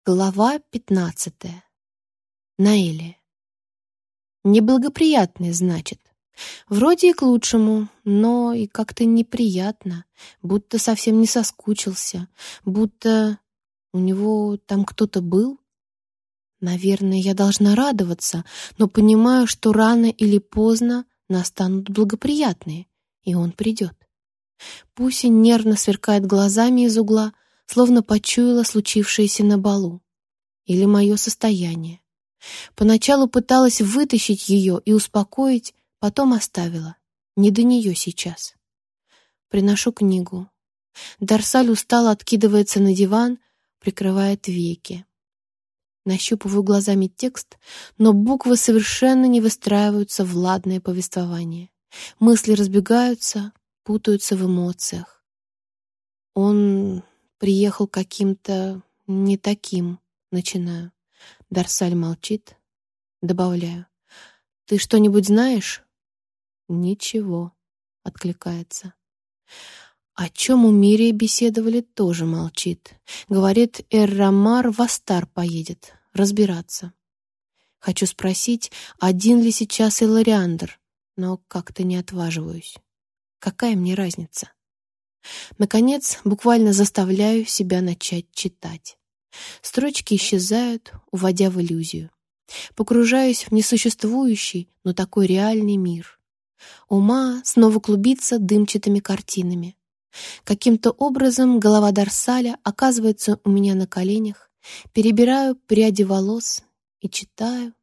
Глава 15. Наэлия. Неблагоприятный, значит. Вроде и к лучшему, но и как-то неприятно, будто совсем не соскучился, будто у него там кто-то был. Наверное, я должна радоваться, но понимаю, что рано или поздно настанут благоприятные, и он придет. Пуся нервно сверкает глазами из угла, словно почуяла случившееся на балу. Или мое состояние. Поначалу пыталась вытащить ее и успокоить, потом оставила. Не до нее сейчас. Приношу книгу. Дарсаль устало откидывается на диван, прикрывает веки. Нащупываю глазами текст, но буквы совершенно не выстраиваются в ладное повествование. Мысли разбегаются, путаются в эмоциях. Он приехал каким-то не таким, начинаю. Дарсаль молчит. Добавляю. Ты что-нибудь знаешь? Ничего, откликается. О чем у Мирии беседовали, тоже молчит. Говорит, Эр-Рамар в Астар поедет разбираться. Хочу спросить, один ли сейчас Элариандр, но как-то не отваживаюсь. Какая мне разница? Наконец, буквально заставляю себя начать читать. Строчки исчезают, уводя в иллюзию. Погружаюсь в несуществующий, но такой реальный мир. Ума снова клубится дымчатыми картинами. Каким-то образом голова Дарсаля оказывается у меня на коленях, перебираю пряди волос и читаю.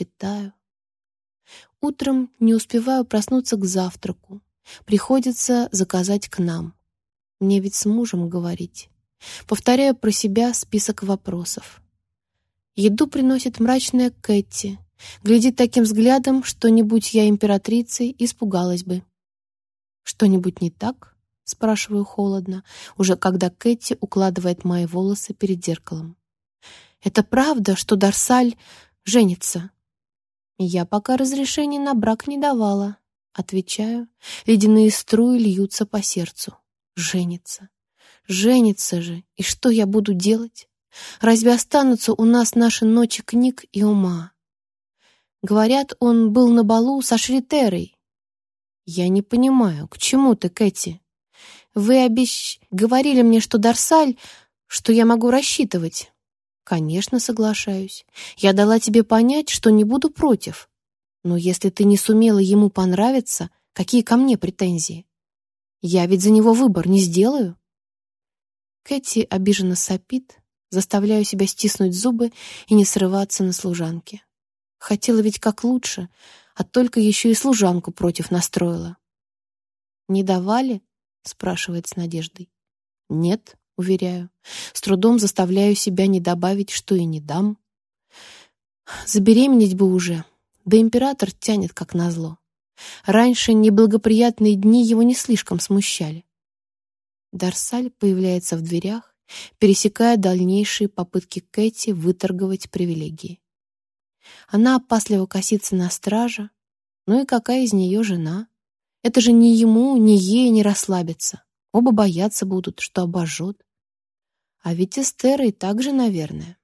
Утром не успеваю проснуться к завтраку. Приходится заказать к нам. Мне ведь с мужем говорить. Повторяю про себя список вопросов. Еду приносит мрачная Кэти. Глядит таким взглядом, что, не будь я императрицей, испугалась бы. «Что-нибудь не так?» — спрашиваю холодно, уже когда Кэти укладывает мои волосы перед зеркалом. «Это правда, что Дарсаль женится?» «Я пока разрешения на брак не давала», — отвечаю. Ледяные струи льются по сердцу. «Женится. Женится же. И что я буду делать? Разве останутся у нас наши ночи книг и ума?» Говорят, он был на балу со Шритерой. «Я не понимаю, к чему ты, Кэти? Вы говорили мне, что Дарсаль, что я могу рассчитывать». «Конечно, соглашаюсь. Я дала тебе понять, что не буду против. Но если ты не сумела ему понравиться, какие ко мне претензии? Я ведь за него выбор не сделаю». Кэти обиженно сопит, заставляю себя стиснуть зубы и не срываться на служанке. Хотела ведь как лучше, а только еще и служанку против настроила. «Не давали?» — спрашивает с надеждой. «Нет», — уверяю. С трудом заставляю себя не добавить, что и не дам. Забеременеть бы уже, да император тянет как назло. Раньше неблагоприятные дни его не слишком смущали. Дарсаль появляется в дверях, пересекая дальнейшие попытки Кэти выторговать привилегии. Она опасливо косится на стража. Ну и какая из нее жена? Это же ни ему, ни ей не расслабиться. Оба бояться будут, что обожжет. А ведь Эстера и так же, наверное.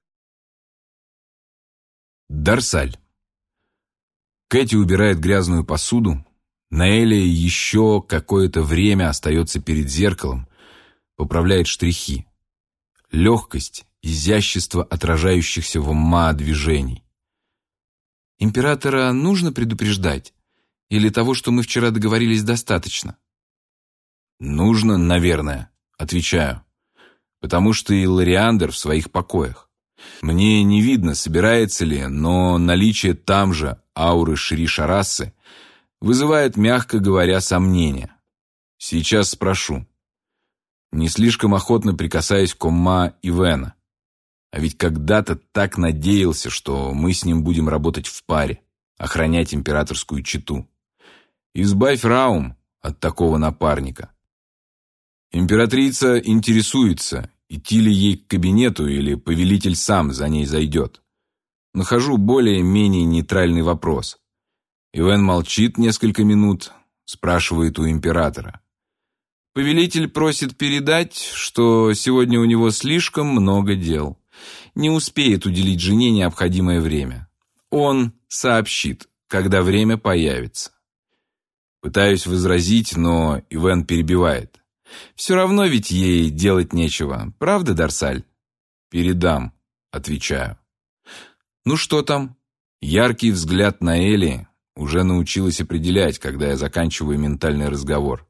Дарсаль. Кэти убирает грязную посуду. Наэлия еще какое-то время остается перед зеркалом, поправляет штрихи. Легкость, изящество отражающихся в ума движений. Императора нужно предупреждать? Или того, что мы вчера договорились, достаточно? Нужно, наверное, отвечаю. Потому что и Лариандр в своих покоях. Мне не видно, собирается ли, но наличие там же ауры Шри-Шарассы вызывает, мягко говоря, сомнения. Сейчас спрошу. Не слишком охотно прикасаясь к Умма Ивена. А ведь когда-то так надеялся, что мы с ним будем работать в паре, охранять императорскую чету. Избавь Раум от такого напарника. Императрица интересуется, идти ли ей к кабинету или повелитель сам за ней зайдет. Нахожу более-менее нейтральный вопрос. Ивен молчит несколько минут, спрашивает у императора. Повелитель просит передать, что сегодня у него слишком много дел. Не успеет уделить жене необходимое время. Он сообщит, когда время появится. Пытаюсь возразить, но Ивен перебивает. Все равно ведь ей делать нечего, правда, Дарсаль? Передам, отвечаю. Ну что там? Яркий взгляд на Элли уже научилась определять, когда я заканчиваю ментальный разговор.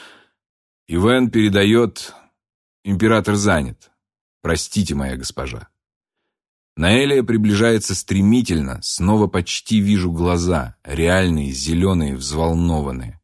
Ивен передает: император занят. Простите, моя госпожа. Наэлия приближается стремительно, снова почти вижу глаза, реальные, зеленые, взволнованные.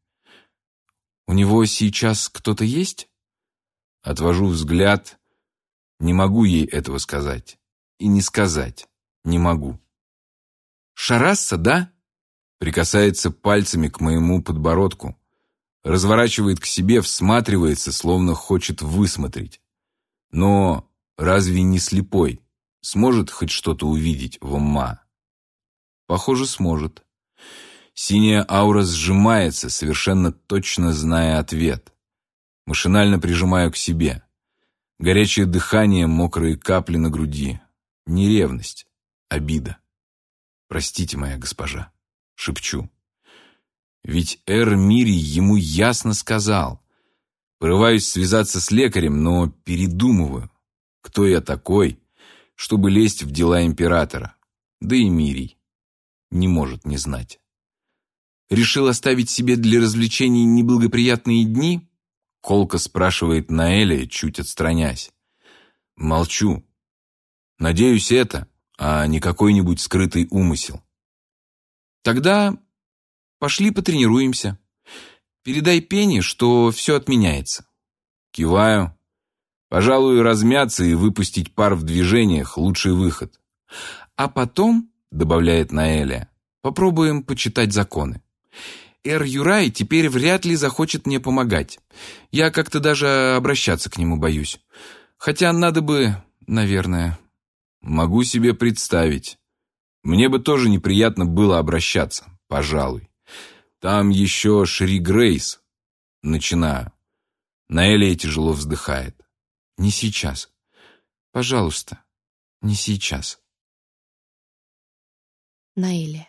У него сейчас кто-то есть? Отвожу взгляд. Не могу ей этого сказать. И не сказать не могу. Шарасса, да? Прикасается пальцами к моему подбородку. Разворачивает к себе, всматривается, словно хочет высмотреть. Но разве не слепой? Сможет хоть что-то увидеть Вомма? Похоже, сможет. Синяя аура сжимается, совершенно точно зная ответ. Машинально прижимаю к себе. Горячее дыхание, мокрые капли на груди. Не ревность, обида. «Простите, моя госпожа», — шепчу. Ведь Эр-Мири ему ясно сказал. Порываюсь связаться с лекарем, но передумываю. Кто я такой, чтобы лезть в дела императора? Да и Мирий не может не знать. Решил оставить себе для развлечений неблагоприятные дни? Колко спрашивает Наэля, чуть отстранясь. Молчу. Надеюсь, это, а не какой-нибудь скрытый умысел. Тогда пошли потренируемся. Передай Пенни, что все отменяется. Киваю. Пожалуй, размяться и выпустить пар в движениях — лучший выход. А потом, добавляет Наэля, попробуем почитать законы. Эр-Юрай теперь вряд ли захочет мне помогать. Я как-то даже обращаться к нему боюсь. Хотя надо бы, наверное. Могу себе представить. Мне бы тоже неприятно было обращаться, пожалуй. Там еще Шри Грейс. Начинаю. Наэлия тяжело вздыхает. Не сейчас. Пожалуйста, не сейчас. Наэлия.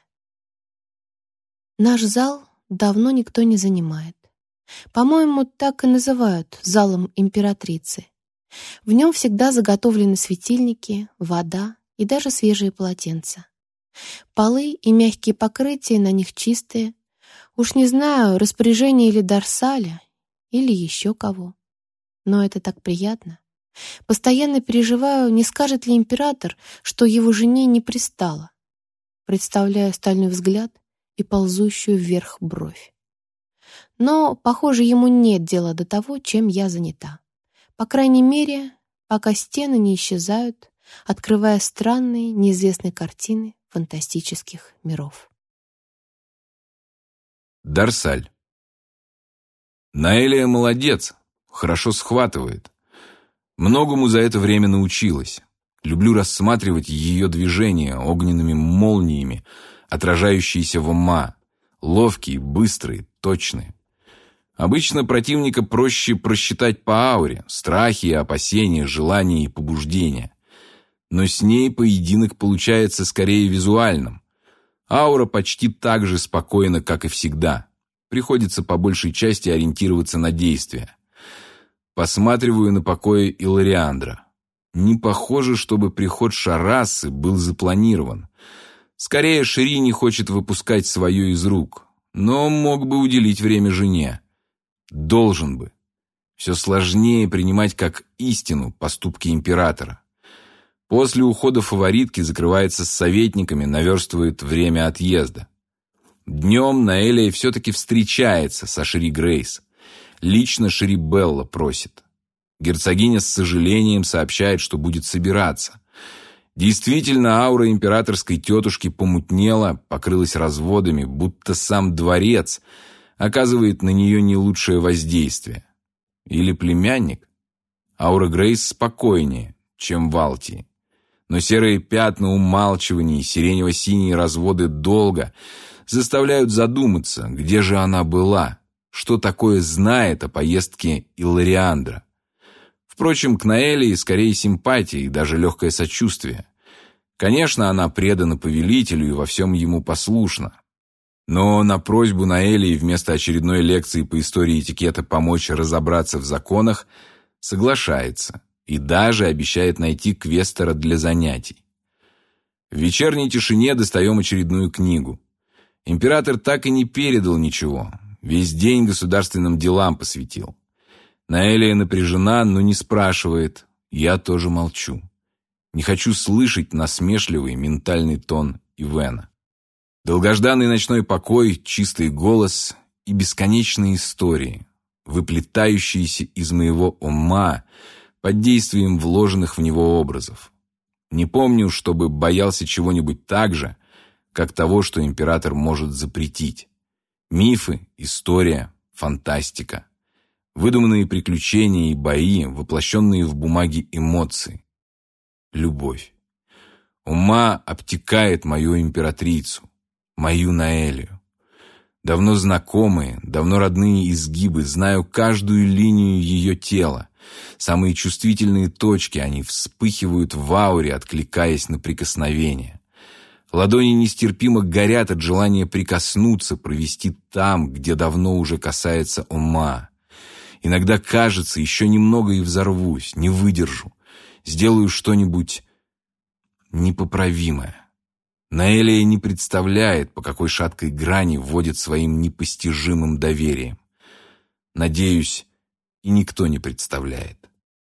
Наш зал давно никто не занимает. По-моему, так и называют залом императрицы. В нем всегда заготовлены светильники, вода и даже свежие полотенца. Полы и мягкие покрытия на них чистые. Уж не знаю, распоряжение или Дарсаля, или еще кого. Но это так приятно. Постоянно переживаю, не скажет ли император, что его жене не пристало. Представляю стальной взгляд и ползущую вверх бровь. Но, похоже, ему нет дела до того, чем я занята. По крайней мере, пока стены не исчезают, открывая странные, неизвестные картины фантастических миров. Дарсаль. Наэлия молодец, хорошо схватывает. Многому за это время научилась. Люблю рассматривать ее движения огненными молниями, отражающиеся в ума, ловкие, быстрые, точные. Обычно противника проще просчитать по ауре, страхи и опасения, желания и побуждения. Но с ней поединок получается скорее визуальным. Аура почти так же спокойна, как и всегда. Приходится по большей части ориентироваться на действия. Посматриваю на покои Илариандра. Не похоже, чтобы приход Шарассы был запланирован. Скорее, Шри не хочет выпускать свое из рук, но мог бы уделить время жене. Должен бы. Все сложнее принимать как истину поступки императора. После ухода фаворитки закрывается с советниками, наверстывает время отъезда. Днем Наэлия все-таки встречается со Шри Грейс. Лично Шри Белла просит. Герцогиня с сожалением сообщает, что будет собираться. Действительно, аура императорской тетушки помутнела, покрылась разводами, будто сам дворец оказывает на нее не лучшее воздействие. Или племянник? Аура Грейс спокойнее, чем в Алтии. Но серые пятна умалчивания и сиренево-синие разводы долга заставляют задуматься, где же она была, что такое знает о поездке Илариандра. Впрочем, к Наэлии скорее симпатия и даже легкое сочувствие. Конечно, она предана повелителю и во всем ему послушна. Но на просьбу Наэлии вместо очередной лекции по истории этикета помочь разобраться в законах соглашается и даже обещает найти квестора для занятий. В вечерней тишине достаем очередную книгу. Император так и не передал ничего, весь день государственным делам посвятил. Наэлия напряжена, но не спрашивает, я тоже молчу. Не хочу слышать насмешливый ментальный тон Ивена. Долгожданный ночной покой, чистый голос и бесконечные истории, выплетающиеся из моего ума под действием вложенных в него образов. Не помню, чтобы боялся чего-нибудь так же, как того, что император может запретить. Мифы, история, фантастика, выдуманные приключения и бои, воплощенные в бумаге эмоции. Любовь. Ума обтекает мою императрицу, мою Наэлию. Давно знакомые, давно родные изгибы, знаю каждую линию ее тела. Самые чувствительные точки, они вспыхивают в ауре, откликаясь на прикосновение. Ладони нестерпимо горят от желания прикоснуться, провести там, где давно уже касается ума. Иногда кажется, еще немного и взорвусь, не выдержу. Сделаю что-нибудь непоправимое. Наэлия не представляет, по какой шаткой грани вводит своим непостижимым доверием. Надеюсь, и никто не представляет.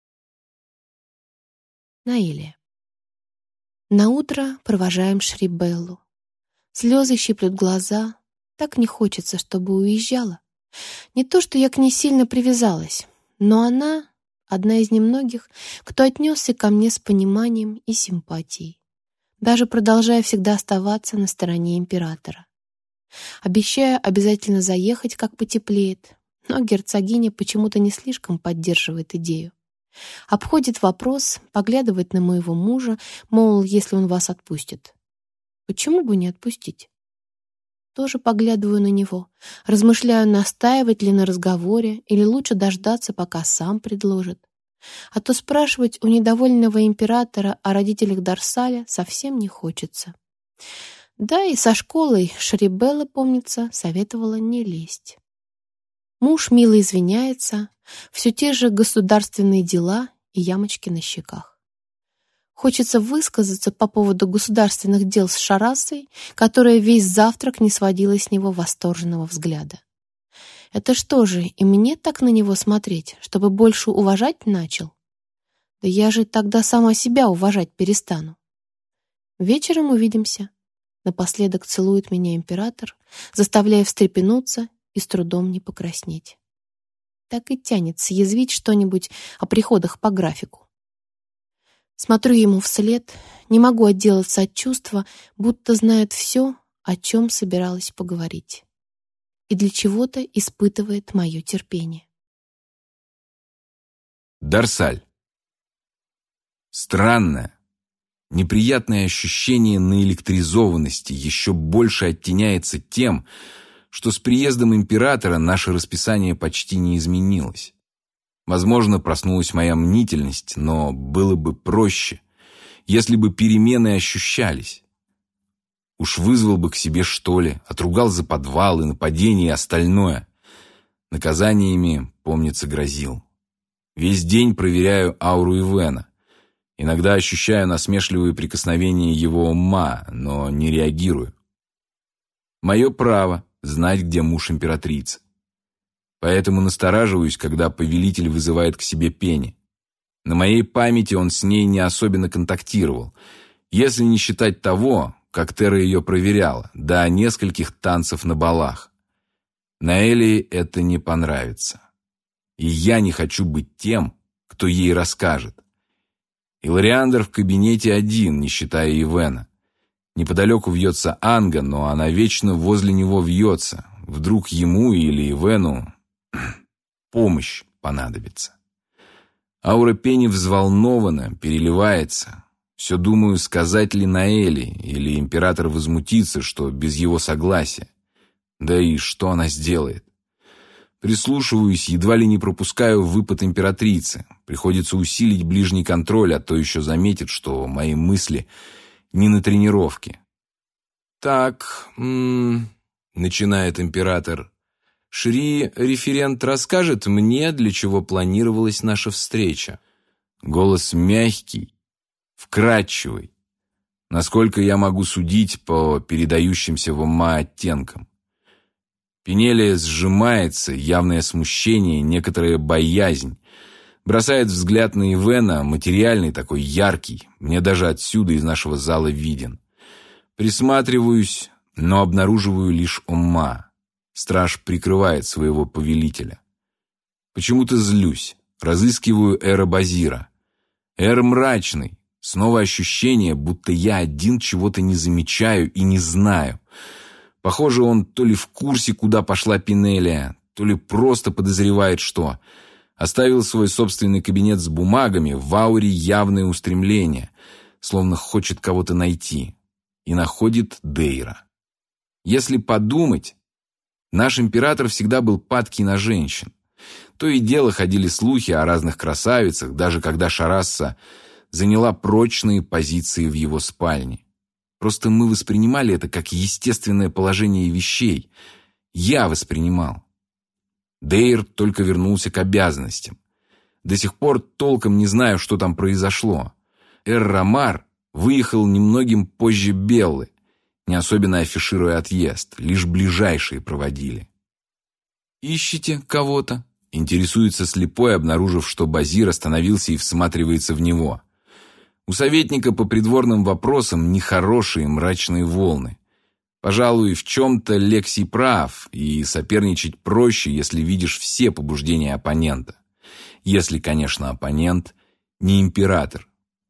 Наэлия. Наутро провожаем Шрибеллу. Слезы щиплют глаза. Так не хочется, чтобы уезжала. Не то, что я к ней сильно привязалась, но она одна из немногих, кто отнесся ко мне с пониманием и симпатией, даже продолжая всегда оставаться на стороне императора. Обещаю обязательно заехать, как потеплеет, но герцогиня почему-то не слишком поддерживает идею. Обходит вопрос, поглядывает на моего мужа, мол, если он вас отпустит. Почему бы не отпустить? Тоже поглядываю на него, размышляю, настаивать ли на разговоре или лучше дождаться, пока сам предложит. А то спрашивать у недовольного императора о родителях Дарсаля совсем не хочется. Да и со школой Шрибелла, помнится, советовала не лезть. Муж мило извиняется, все те же государственные дела и ямочки на щеках. Хочется высказаться по поводу государственных дел с Шарасой, которая весь завтрак не сводила с него восторженного взгляда. Это что же, и мне так на него смотреть, чтобы больше уважать начал? Да я же тогда сама себя уважать перестану. Вечером увидимся. Напоследок целует меня император, заставляя встрепенуться и с трудом не покраснеть. Так и тянет съязвить что-нибудь о приходах по графику. Смотрю ему вслед, не могу отделаться от чувства, будто знает все, о чем собиралась поговорить. И для чего-то испытывает мое терпение. Дарсаль. Странное, неприятное ощущение наэлектризованности еще больше оттеняется тем, что с приездом императора наше расписание почти не изменилось. Возможно, проснулась моя мнительность, но было бы проще, если бы перемены ощущались. Уж вызвал бы к себе, что ли, отругал за подвал и нападение и остальное. Наказаниями, помнится, грозил. Весь день проверяю ауру Ивена. Иногда ощущаю насмешливые прикосновения его ума, но не реагирую. Мое право знать, где муж императрицы. Поэтому настораживаюсь, когда повелитель вызывает к себе Пенни. На моей памяти он с ней не особенно контактировал, если не считать того, как Тера ее проверяла, до нескольких танцев на балах. Наэлии это не понравится. И я не хочу быть тем, кто ей расскажет. Илариандр в кабинете один, не считая Ивена. Неподалеку вьется Анга, но она вечно возле него вьется. Вдруг ему или Ивену помощь понадобится. Аура Пенни взволнована, переливается. Все думаю, сказать ли Наэли, или император возмутится, что без его согласия. Да и что она сделает? Прислушиваюсь, едва ли не пропускаю выпад императрицы. Приходится усилить ближний контроль, а то еще заметит, что мои мысли не на тренировке. «Так, начинает император. «Шри-референт расскажет мне, для чего планировалась наша встреча». Голос мягкий, вкрадчивый, насколько я могу судить по передающимся в ума оттенкам. Пенелия сжимается, явное смущение, некоторая боязнь. Бросает взгляд на Ивена, материальный такой, яркий, мне даже отсюда из нашего зала виден. Присматриваюсь, но обнаруживаю лишь ума. Страж прикрывает своего повелителя. Почему-то злюсь, разыскиваю Эра Базира. Эр мрачный, снова ощущение, будто я один чего-то не замечаю и не знаю. Похоже, он то ли в курсе, куда пошла Пенелия, то ли просто подозревает, что. Оставил свой собственный кабинет с бумагами, в ауре явное устремление, словно хочет кого-то найти. И находит Дейра. Если подумать, наш император всегда был падкий на женщин. То и дело ходили слухи о разных красавицах, даже когда Шарасса заняла прочные позиции в его спальне. Просто мы воспринимали это как естественное положение вещей. Я воспринимал. Дейр только вернулся к обязанностям. До сих пор толком не знаю, что там произошло. Эр-Рамар выехал немногим позже Беллы, не особенно афишируя отъезд, лишь ближайшие проводили. «Ищете кого-то?» — интересуется слепой, обнаружив, что Базир остановился и всматривается в него. У советника по придворным вопросам нехорошие мрачные волны. Пожалуй, в чем-то Лексий прав, и соперничать проще, если видишь все побуждения оппонента. Если, конечно, оппонент не император.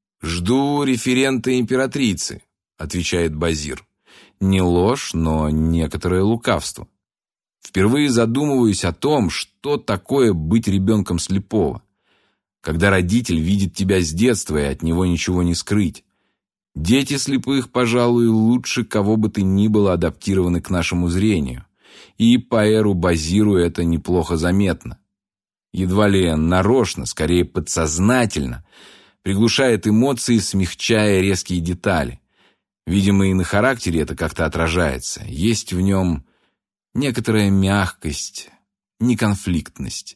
«Жду референта императрицы», — отвечает Базир. Не ложь, но некоторое лукавство. Впервые задумываюсь о том, что такое быть ребенком слепого. Когда родитель видит тебя с детства, и от него ничего не скрыть. Дети слепых, пожалуй, лучше кого бы ты ни было адаптированы к нашему зрению. И по Эру Базиру это неплохо заметно. Едва ли нарочно, скорее подсознательно, приглушает эмоции, смягчая резкие детали. Видимо, и на характере это как-то отражается. Есть в нем некоторая мягкость, неконфликтность.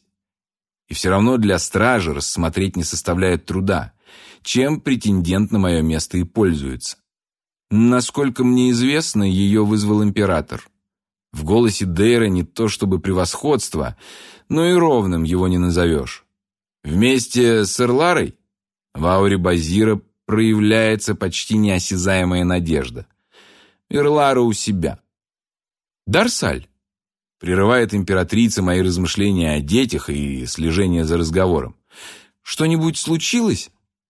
И все равно для стражи рассмотреть не составляет труда, чем претендент на мое место и пользуется. Насколько мне известно, ее вызвал император. В голосе Дейра не то чтобы превосходство, но и ровным его не назовешь. Вместе с Эрларой в ауре Базира проявляется почти неосязаемая надежда. Эрлара у себя. «Дарсаль», — прерывает императрица мои размышления о детях и слежение за разговором. «Что-нибудь случилось?»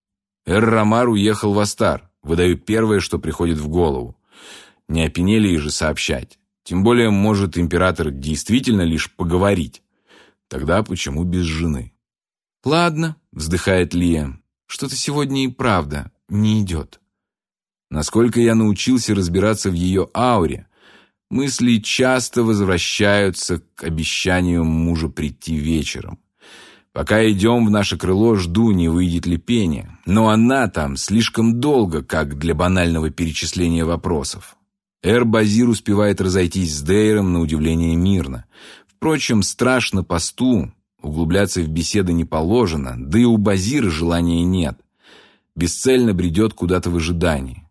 Эр-Рамар уехал в Астар. Выдаю первое, что приходит в голову. Не о Пенелии же сообщать. Тем более, может император действительно лишь поговорить. Тогда почему без жены? «Ладно», — вздыхает Лия, — «что-то сегодня и правда не идет». Насколько я научился разбираться в ее ауре, мысли часто возвращаются к обещанию мужа прийти вечером. Пока идем в наше крыло, жду, не выйдет ли Пеня. Но она там слишком долго, как для банального перечисления вопросов. Эр-Базир успевает разойтись с Дейром на удивление мирно. Впрочем, страж на посту, углубляться в беседы не положено, да и у Базира желания нет. Бесцельно бредет куда-то в ожидании.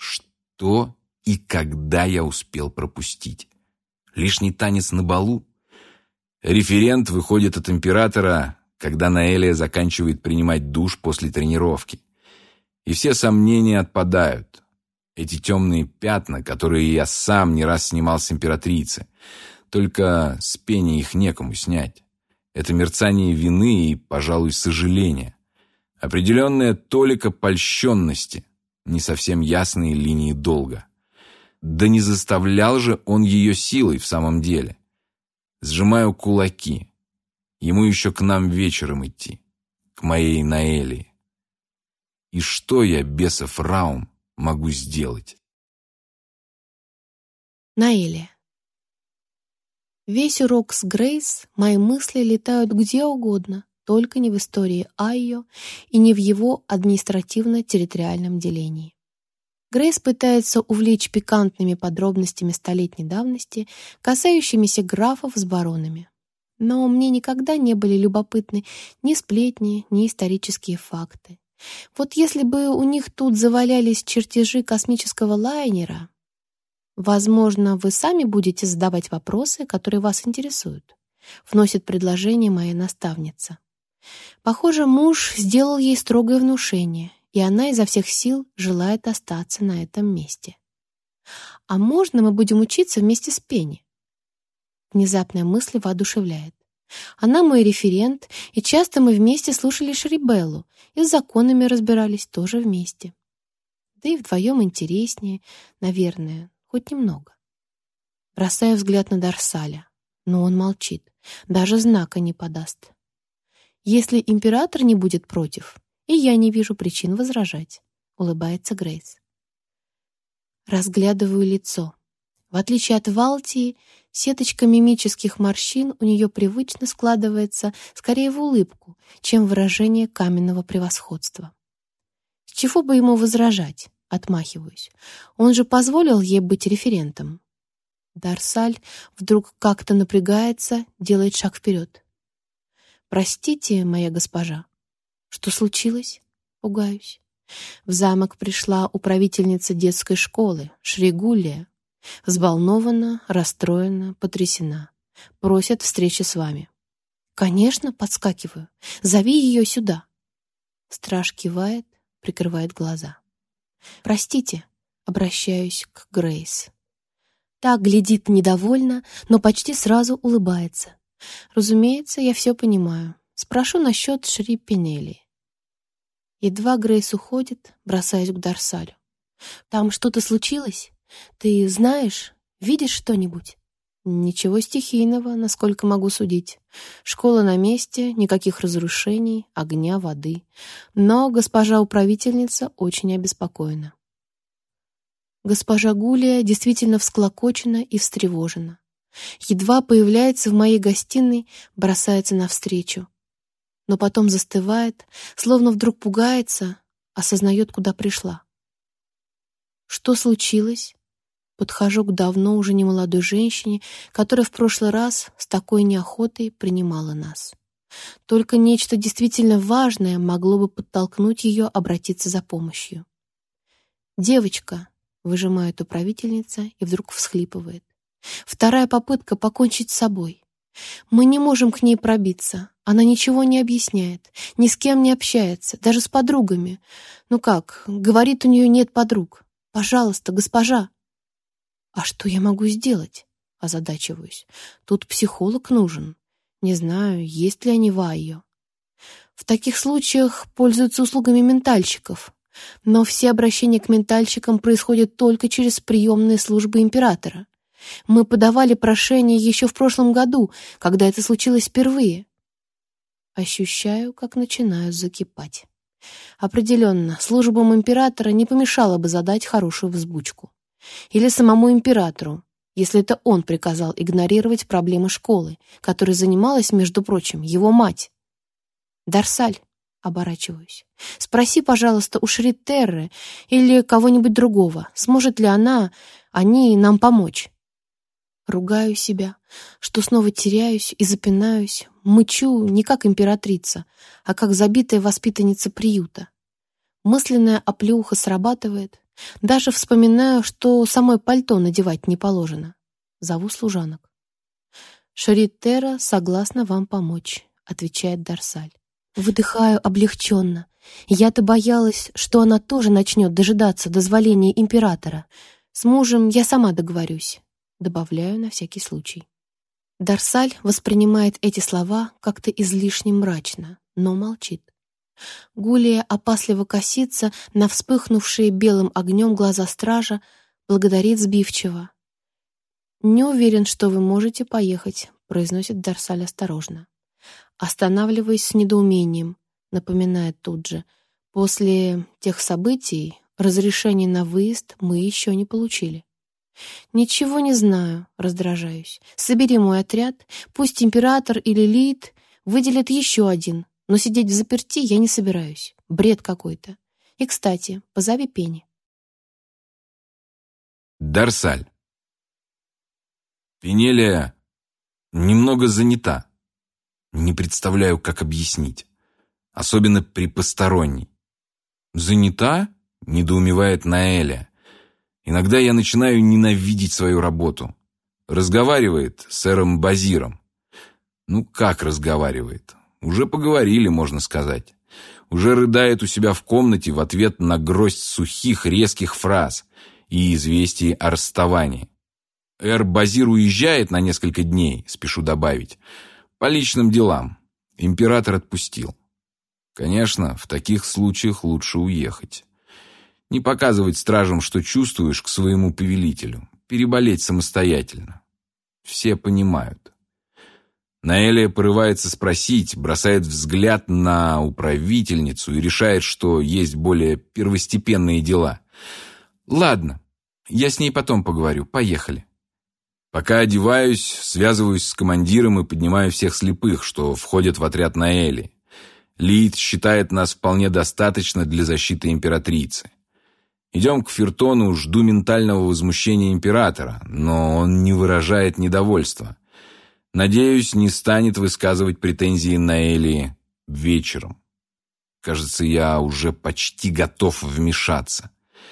Что и когда я успел пропустить? Лишний танец на балу? Референт выходит от императора, когда Наэлия заканчивает принимать душ после тренировки. И все сомнения отпадают. Эти темные пятна, которые я сам не раз снимал с императрицы. Только с Пеней их некому снять. Это мерцание вины и, пожалуй, сожаления. Определенная толика польщенности, не совсем ясные линии долга. Да не заставлял же он ее силой в самом деле. Сжимаю кулаки. Ему еще к нам вечером идти. К моей Наэлии. И что я, бесов Раум, могу сделать? Наэлия. Весь урок с Грейс мои мысли летают где угодно, только не в истории Айо и не в его административно-территориальном делении. Грейс пытается увлечь пикантными подробностями столетней давности, касающимися графов с баронами. Но мне никогда не были любопытны ни сплетни, ни исторические факты. Вот если бы у них тут завалялись чертежи космического лайнера... «Возможно, вы сами будете задавать вопросы, которые вас интересуют», — вносит предложение моя наставница. Похоже, муж сделал ей строгое внушение, и она изо всех сил желает остаться на этом месте. «А можно мы будем учиться вместе с Пенни?» Внезапная мысль воодушевляет. Она мой референт, и часто мы вместе слушали Шрибеллу и с законами разбирались тоже вместе. Да и вдвоем интереснее, наверное, хоть немного. Бросаю взгляд на Дарсаля, но он молчит, даже знака не подаст. Если император не будет против, и я не вижу причин возражать, улыбается Грейс. Разглядываю лицо. В отличие от Валтии, сеточка мимических морщин у нее привычно складывается скорее в улыбку, чем выражение каменного превосходства. С чего бы ему возражать? Отмахиваюсь. Он же позволил ей быть референтом. Дарсаль вдруг как-то напрягается, делает шаг вперед. «Простите, моя госпожа». «Что случилось?» Пугаюсь. В замок пришла управительница детской школы, Шригулия. Взволнована, расстроена, потрясена. Просят встречи с вами. «Конечно», подскакиваю. «Зови ее сюда». Страж кивает, прикрывает глаза. «Простите», — обращаюсь к Грейс. Та глядит недовольно, но почти сразу улыбается. Разумеется, я все понимаю. Спрошу насчет Шри Пенели. Едва Грейс уходит, бросаюсь к Дарсалю. «Там что-то случилось? Ты знаешь, видишь что-нибудь?» «Ничего стихийного, насколько могу судить. Школа на месте, никаких разрушений, огня, воды. Но госпожа управительница очень обеспокоена». Госпожа Гулия действительно всклокочена и встревожена. Едва появляется в моей гостиной, бросается навстречу. Но потом застывает, словно вдруг пугается, осознает, куда пришла. «Что случилось?» Подхожу к давно уже немолодой женщине, которая в прошлый раз с такой неохотой принимала нас. Только нечто действительно важное могло бы подтолкнуть ее обратиться за помощью. «Девочка», — выжимает управительница и вдруг всхлипывает. «Вторая попытка покончить с собой. Мы не можем к ней пробиться. Она ничего не объясняет, ни с кем не общается, даже с подругами. Ну как, говорит, у нее нет подруг. Пожалуйста, госпожа». «А что я могу сделать?» — озадачиваюсь. «Тут психолог нужен. Не знаю, есть ли они в Айо. В таких случаях пользуются услугами ментальщиков. Но все обращения к ментальщикам происходят только через приемные службы императора. Мы подавали прошение еще в прошлом году, когда это случилось впервые». Ощущаю, как начинаю закипать. Определенно, службам императора не помешало бы задать хорошую взбучку. Или самому императору, если это он приказал игнорировать проблемы школы, которой занималась, между прочим, его мать. «Дарсаль», — оборачиваюсь, — «спроси, пожалуйста, у Шри Терры или кого-нибудь другого, сможет ли они нам помочь». Ругаю себя, что снова теряюсь и запинаюсь, мычу не как императрица, а как забитая воспитанница приюта. Мысленная оплеуха срабатывает. Даже вспоминаю, что самой пальто надевать не положено. Зову служанок. «Шри Терра согласна вам помочь», — отвечает Дарсаль. Выдыхаю облегченно. Я-то боялась, что она тоже начнет дожидаться дозволения императора. С мужем я сама договорюсь. Добавляю на всякий случай. Дарсаль воспринимает эти слова как-то излишне мрачно, но молчит. Гулия опасливо косится на вспыхнувшие белым огнем глаза стража, благодарит сбивчиво. «Не уверен, что вы можете поехать», — произносит Дарсаль осторожно. Останавливаясь с недоумением, напоминает тут же. «После тех событий разрешение на выезд мы еще не получили». «Ничего не знаю», — раздражаюсь. «Собери мой отряд, пусть император или Лид выделят еще один, но сидеть взаперти я не собираюсь. Бред какой-то. И, кстати, позови Пенни». Дарсаль. Пенелия немного занята. Не представляю, как объяснить. Особенно при посторонней. «Занята?» — недоумевает Наэля. Иногда я начинаю ненавидеть свою работу. Разговаривает с сэром Базиром. Ну, как разговаривает? Уже поговорили, можно сказать. Уже рыдает у себя в комнате в ответ на гроздь сухих, резких фраз и известий о расставании. Эр Базир уезжает на несколько дней, спешу добавить, по личным делам. Император отпустил. Конечно, в таких случаях лучше уехать. Не показывать стражам, что чувствуешь, к своему повелителю. Переболеть самостоятельно. Все понимают. Наэлия порывается спросить, бросает взгляд на управительницу и решает, что есть более первостепенные дела. «Ладно, я с ней потом поговорю. Поехали». Пока одеваюсь, связываюсь с командиром и поднимаю всех слепых, что входят в отряд Наэли. Лид считает нас вполне достаточно для защиты императрицы. Идем к Фертону, жду ментального возмущения императора, но он не выражает недовольства. Надеюсь, не станет высказывать претензии Наэли вечером. Кажется, я уже почти готов вмешаться.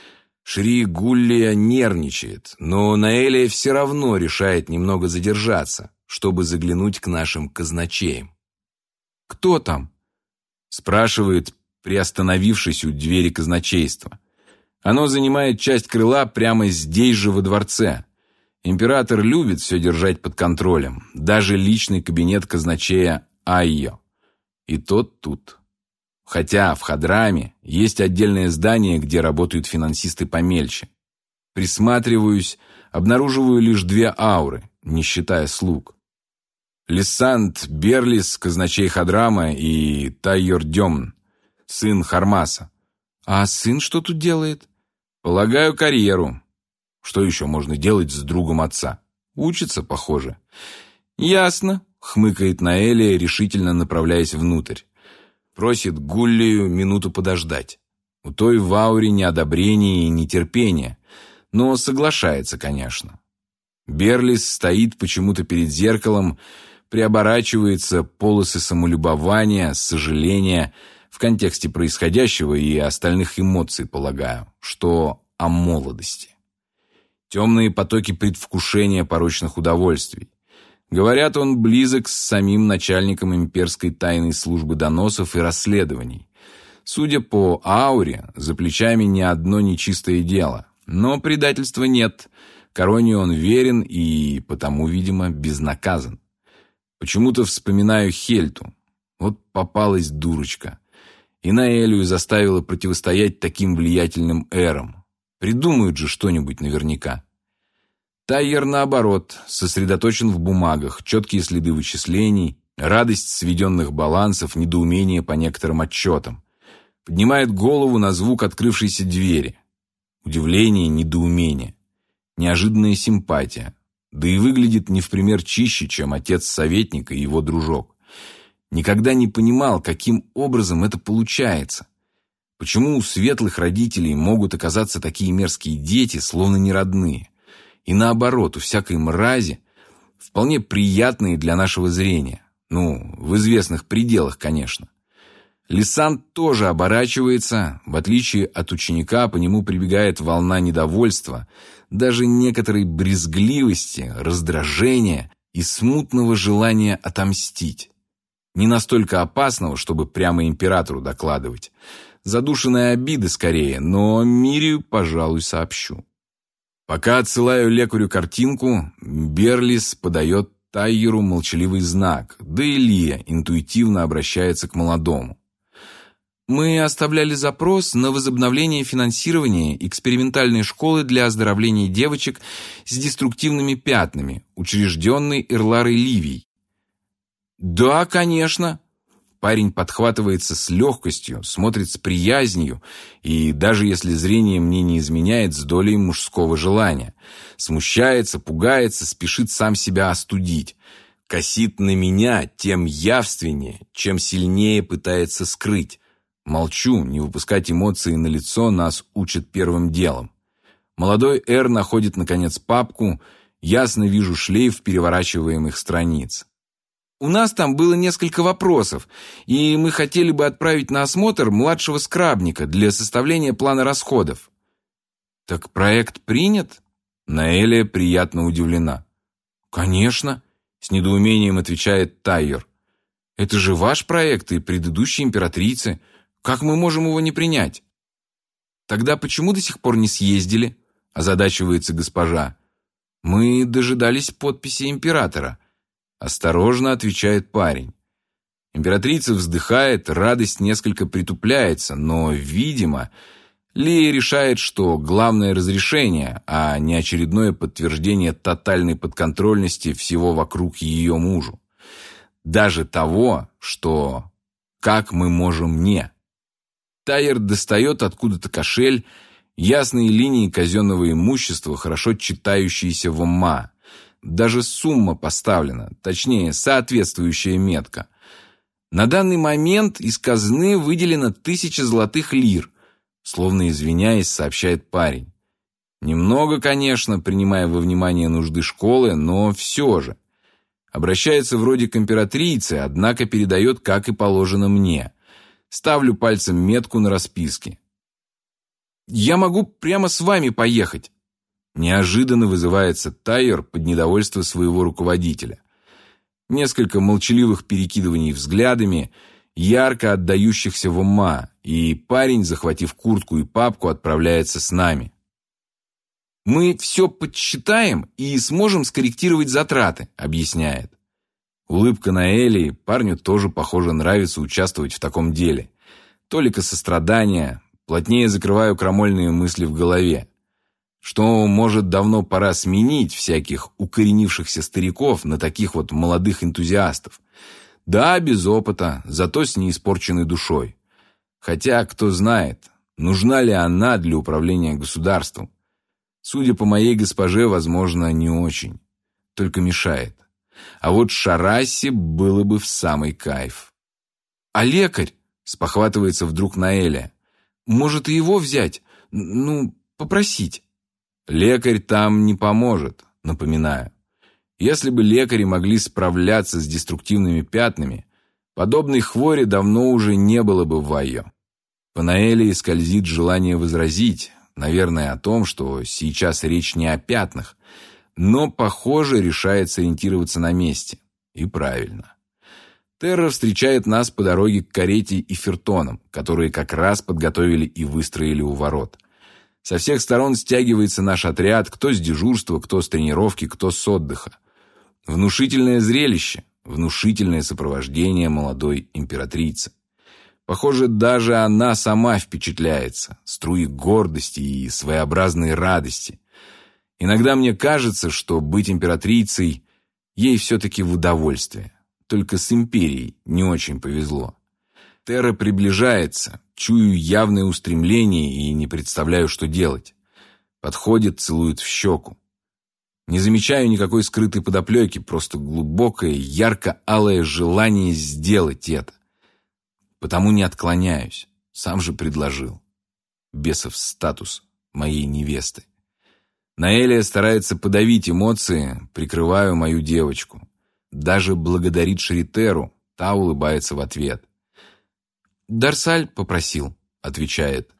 Шри Гуллия нервничает, но Наэлия все равно решает немного задержаться, чтобы заглянуть к нашим казначеям. «Кто там?» — спрашивает, приостановившись у двери казначейства. Оно занимает часть крыла прямо здесь же во дворце. Император любит все держать под контролем, даже личный кабинет казначея Айо. И тот тут. Хотя в Хадраме есть отдельное здание, где работают финансисты помельче. Присматриваюсь, обнаруживаю лишь 2 ауры, не считая слуг. Лиссант Берлис, казначей Хадрама, и Тайор Демн, сын Хармаса. А сын что тут делает? Полагаю, карьеру. Что еще можно делать с другом отца? Учится, похоже. Ясно, хмыкает Наэлия, решительно направляясь внутрь. Просит Гуллию минуту подождать. У той в ауре неодобрение и нетерпение, но соглашается, конечно. Берлис стоит почему-то перед зеркалом, преоборачивается, полосы самолюбования, сожаления в контексте происходящего и остальных эмоций, полагаю, что о молодости. Темные потоки предвкушения порочных удовольствий. Говорят, он близок с самим начальником имперской тайной службы доносов и расследований. Судя по ауре, за плечами ни одно нечистое дело. Но предательства нет. Короне он верен и потому, видимо, безнаказан. Почему-то вспоминаю Хельту. Вот попалась дурочка. И Наэлию заставила противостоять таким влиятельным эрам. Придумают же что-нибудь наверняка. Тайер, наоборот, сосредоточен в бумагах, четкие следы вычислений, радость сведенных балансов, недоумение по некоторым отчетам. Поднимает голову на звук открывшейся двери. Удивление, недоумение. Неожиданная симпатия. Да и выглядит не в пример чище, чем отец советника и его дружок. Никогда не понимал, каким образом это получается. Почему у светлых родителей могут оказаться такие мерзкие дети, словно не родные? И наоборот, у всякой мрази вполне приятные для нашего зрения. Ну, в известных пределах, конечно. Лиссант тоже оборачивается. В отличие от ученика, по нему прибегает волна недовольства, даже некоторой брезгливости, раздражения и смутного желания отомстить. Не настолько опасного, чтобы прямо императору докладывать. Задушенная обида скорее, но Мирию, пожалуй, сообщу. Пока отсылаю лекарю картинку, Берлис подает Тайеру молчаливый знак, да и Лия интуитивно обращается к молодому. Мы оставляли запрос на возобновление финансирования экспериментальной школы для оздоровления девочек с деструктивными пятнами, учрежденной Эрларой Ливией. Да, конечно. парень подхватывается с легкостью, смотрит с приязнью и, даже если зрение мне не изменяет, с долей мужского желания. Смущается, пугается, спешит сам себя остудить. Косит на меня тем явственнее, чем сильнее пытается скрыть. Молчу, не выпускать эмоции на лицо нас учат первым делом. Молодой Эр находит, наконец, папку, ясно вижу шлейф переворачиваемых страниц. У нас там было несколько вопросов, и мы хотели бы отправить на осмотр младшего скрабника для составления плана расходов. Так проект принят? Наэлия приятно удивлена. Конечно, с недоумением отвечает Тайер. Это же ваш проект и предыдущей императрицы. Как мы можем его не принять? Тогда почему до сих пор не съездили? Озадачивается госпожа. Мы дожидались подписи императора. Осторожно отвечает парень. Императрица вздыхает, радость несколько притупляется, но, видимо, Лия решает, что главное разрешение, а не очередное подтверждение тотальной подконтрольности всего вокруг ее мужу. Даже того, что «как мы можем не». Тайер достает откуда-то кошель, ясные линии казенного имущества, хорошо читающиеся в ММА. Даже сумма поставлена, точнее, соответствующая метка. На данный момент из казны выделено 1000 золотых лир, словно извиняясь, сообщает парень. Немного, конечно, принимая во внимание нужды школы, но все же. Обращается вроде к императрице, однако передает, как и положено мне. Ставлю пальцем метку на расписке. «Я могу прямо с вами поехать!» Неожиданно вызывается Тайер под недовольство своего руководителя. Несколько молчаливых перекидываний взглядами, ярко отдающихся в ММА, и парень, захватив куртку и папку, отправляется с нами. «Мы все подсчитаем и сможем скорректировать затраты», — объясняет. Улыбка на Элли, парню тоже, похоже, нравится участвовать в таком деле. Толика сострадания, плотнее закрываю крамольные мысли в голове. Что, может, давно пора сменить всяких укоренившихся стариков на таких вот молодых энтузиастов. Да, без опыта, зато с неиспорченной душой. Хотя, кто знает, нужна ли она для управления государством. Судя по моей госпоже, возможно, не очень. Только мешает. А вот Шарасе было бы в самый кайф. «А лекарь?» — спохватывается вдруг Наэля. «Может, и его взять? Попросить?» «Лекарь там не поможет», напоминаю. Если бы лекари могли справляться с деструктивными пятнами, подобной хвори давно уже не было бы в Вайо. По Наэлии скользит желание возразить, наверное, о том, что сейчас речь не о пятнах, но, похоже, решает сориентироваться на месте. И правильно. Терра встречает нас по дороге к карете и фертонам, которые как раз подготовили и выстроили у ворот. Со всех сторон стягивается наш отряд, кто с дежурства, кто с тренировки, кто с отдыха. Внушительное зрелище, внушительное сопровождение молодой императрицы. Похоже, даже она сама впечатляется, струи гордости и своеобразной радости. Иногда мне кажется, что быть императрицей ей все-таки в удовольствие. Только с империей не очень повезло. Терра приближается, чую явное устремление и не представляю, что делать. Подходит, целует в щеку. Не замечаю никакой скрытой подоплеки, просто глубокое, ярко-алое желание сделать это. Потому не отклоняюсь, сам же предложил. Бесов статус моей невесты. Наэлия старается подавить эмоции, прикрываю мою девочку. Даже благодарит Шритеру, та улыбается в ответ. «Дарсаль попросил», — отвечает.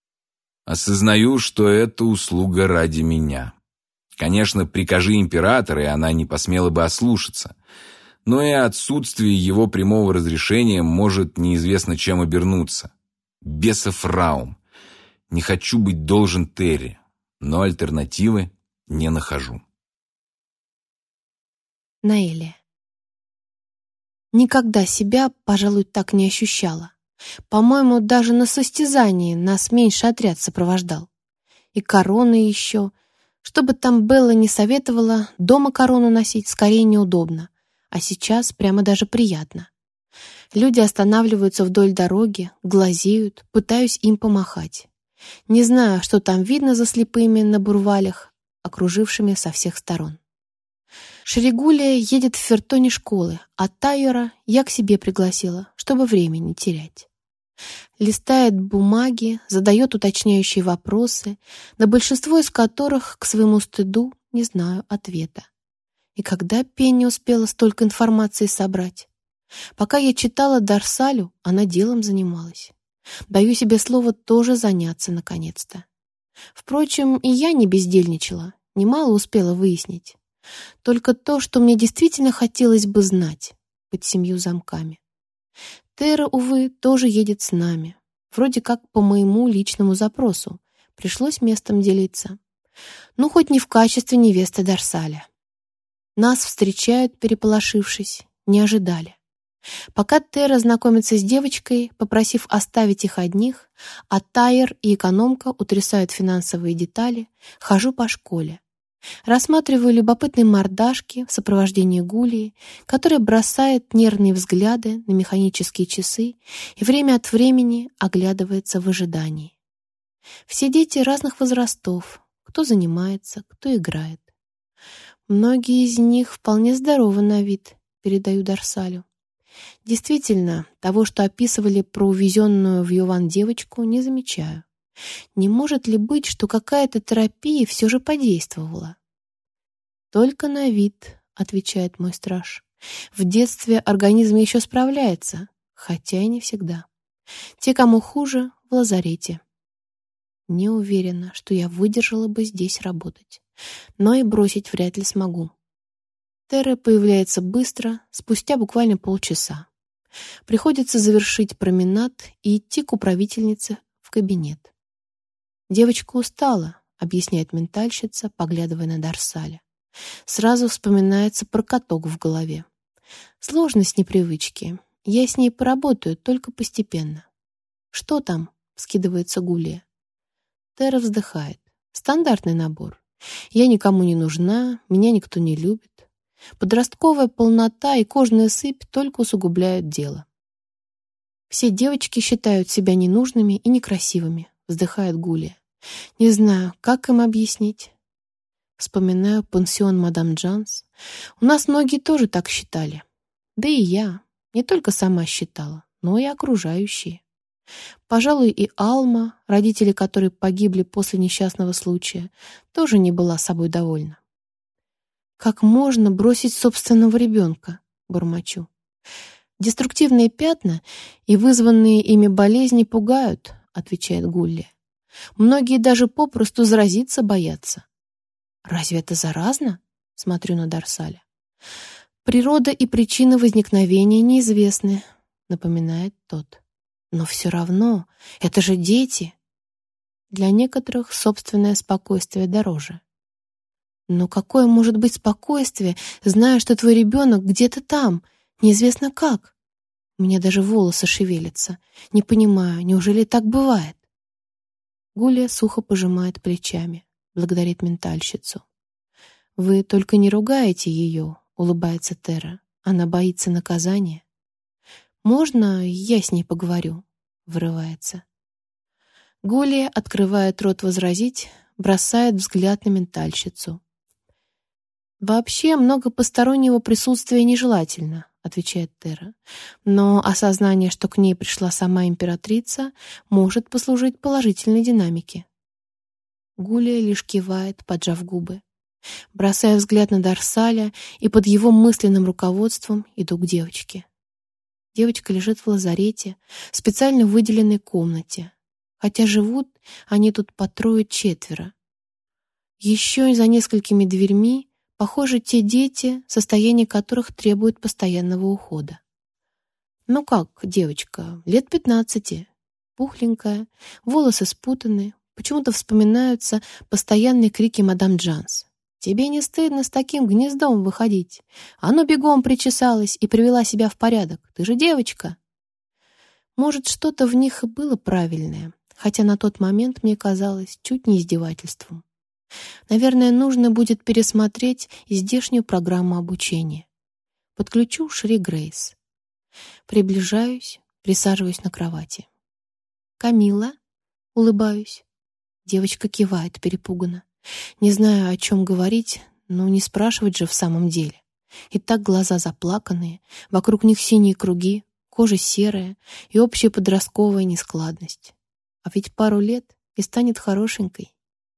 Осознаю, что это услуга ради меня. Конечно, прикажи император, и она не посмела бы ослушаться. Но и отсутствие его прямого разрешения может неизвестно чем обернуться. Бесов раум. Не хочу быть должен Терри, но альтернативы не нахожу. Наэлия. Никогда себя, пожалуй, так не ощущала. По-моему, даже на состязании нас меньше отряд сопровождал. И короны еще. Что бы там Белла не советовала, дома корону носить скорее неудобно. А сейчас прямо даже приятно. Люди останавливаются вдоль дороги, глазеют, пытаюсь им помахать. Не знаю, что там видно за слепыми на бурвалях, окружившими со всех сторон. Шеригулия едет в фертоне школы, а Тайера я к себе пригласила, чтобы время не терять. Листает бумаги, задает уточняющие вопросы, на большинство из которых, к своему стыду, не знаю ответа. И когда Пенни успела столько информации собрать? Пока я читала Дарсалю, она делом занималась. Даю себе слово тоже заняться наконец-то. Впрочем, и я не бездельничала, немало успела выяснить. Только то, что мне действительно хотелось бы знать под 7 замками. Тера, увы, тоже едет с нами. Вроде как по моему личному запросу. Пришлось местом делиться. Ну, хоть не в качестве невесты Дарсаля. Нас встречают, переполошившись, не ожидали. Пока Тера знакомится с девочкой, попросив оставить их одних, а Тайер и экономка утрясают финансовые детали, хожу по школе. Рассматриваю любопытные мордашки в сопровождении Гулии, которая бросает нервные взгляды на механические часы и время от времени оглядывается в ожидании. Все дети разных возрастов, кто занимается, кто играет. Многие из них вполне здоровы на вид, передаю Дарсалю. Действительно, того, что описывали про увезенную в Йован девочку, не замечаю. Не может ли быть, что какая-то терапия все же подействовала? «Только на вид», — отвечает мой страж. «В детстве организм еще справляется, хотя и не всегда. Те, кому хуже, в лазарете». Не уверена, что я выдержала бы здесь работать, но и бросить вряд ли смогу. Тера появляется быстро, спустя буквально полчаса. Приходится завершить променад и идти к управительнице в кабинет. «Девочка устала», — объясняет ментальщица, поглядывая на Дарсаля. Сразу вспоминается про каток в голове. Сложность непривычки. Я с ней поработаю, только постепенно. «Что там?» — вскидывается Гулия. Тера вздыхает. «Стандартный набор. Я никому не нужна, меня никто не любит. Подростковая полнота и кожная сыпь только усугубляют дело. Все девочки считают себя ненужными и некрасивыми», — вздыхает Гулия. «Не знаю, как им объяснить». Вспоминаю пансион мадам Джанс. У нас многие тоже так считали. Да и я. Не только сама считала, но и окружающие. Пожалуй, и Алма, родители которой погибли после несчастного случая, тоже не была собой довольна. «Как можно бросить собственного ребенка?» — бормочу. «Деструктивные пятна и вызванные ими болезни пугают», — отвечает Гулли. «Многие даже попросту заразиться боятся». «Разве это заразно?» — смотрю на Дарсаля. «Природа и причины возникновения неизвестны», — напоминает тот. «Но все равно, это же дети». Для некоторых собственное спокойствие дороже. «Но какое может быть спокойствие, зная, что твой ребенок где-то там, неизвестно как?» У меня даже волосы шевелятся. Не понимаю, неужели так бывает? Гулия сухо пожимает плечами, благодарит ментальщицу. «Вы только не ругаете ее», — улыбается Тера. «Она боится наказания». «Можно я с ней поговорю?» — вырывается. Гулия открывает рот возразить, бросает взгляд на ментальщицу. «Вообще, много постороннего присутствия нежелательно», — отвечает Тера. «Но осознание, что к ней пришла сама императрица, может послужить положительной динамике». Гулия лишь кивает, поджав губы. Бросая взгляд на Дарсаля и под его мысленным руководством иду к девочке. Девочка лежит в лазарете, в специально выделенной комнате, хотя живут они тут по 3-4. Еще и за несколькими дверьми, похоже, те дети, состояние которых требует постоянного ухода. Ну как, девочка, лет 15, пухленькая, волосы спутаны, почему-то вспоминаются постоянные крики мадам Джанс. «Тебе не стыдно с таким гнездом выходить? А ну бегом причесалась и привела себя в порядок. Ты же девочка!» Может, что-то в них и было правильное, хотя на тот момент мне казалось чуть не издевательством. Наверное, нужно будет пересмотреть и здешнюю программу обучения. Подключу Шри Грейс. Приближаюсь, присаживаюсь на кровати. «Камилла?» — улыбаюсь. Девочка кивает перепуганно. Не знаю, о чем говорить, но не спрашивать же в самом деле. И так глаза заплаканные, вокруг них синие круги, кожа серая и общая подростковая нескладность. А ведь пару лет и станет хорошенькой.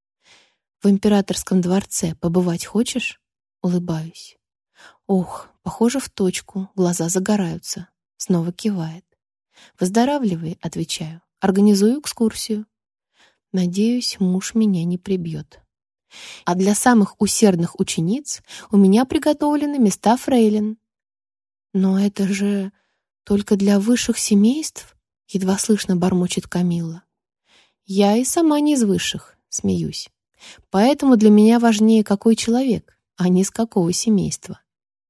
«В императорском дворце побывать хочешь?» Улыбаюсь. «Ох, похоже, в точку, глаза загораются». Снова кивает. «Выздоравливай», — отвечаю. «Организую экскурсию». Надеюсь, муж меня не прибьет. А для самых усердных учениц у меня приготовлены места фрейлин. Но это же только для высших семейств, едва слышно бормочет Камилла. Я и сама не из высших, смеюсь. Поэтому для меня важнее, какой человек, а не из какого семейства.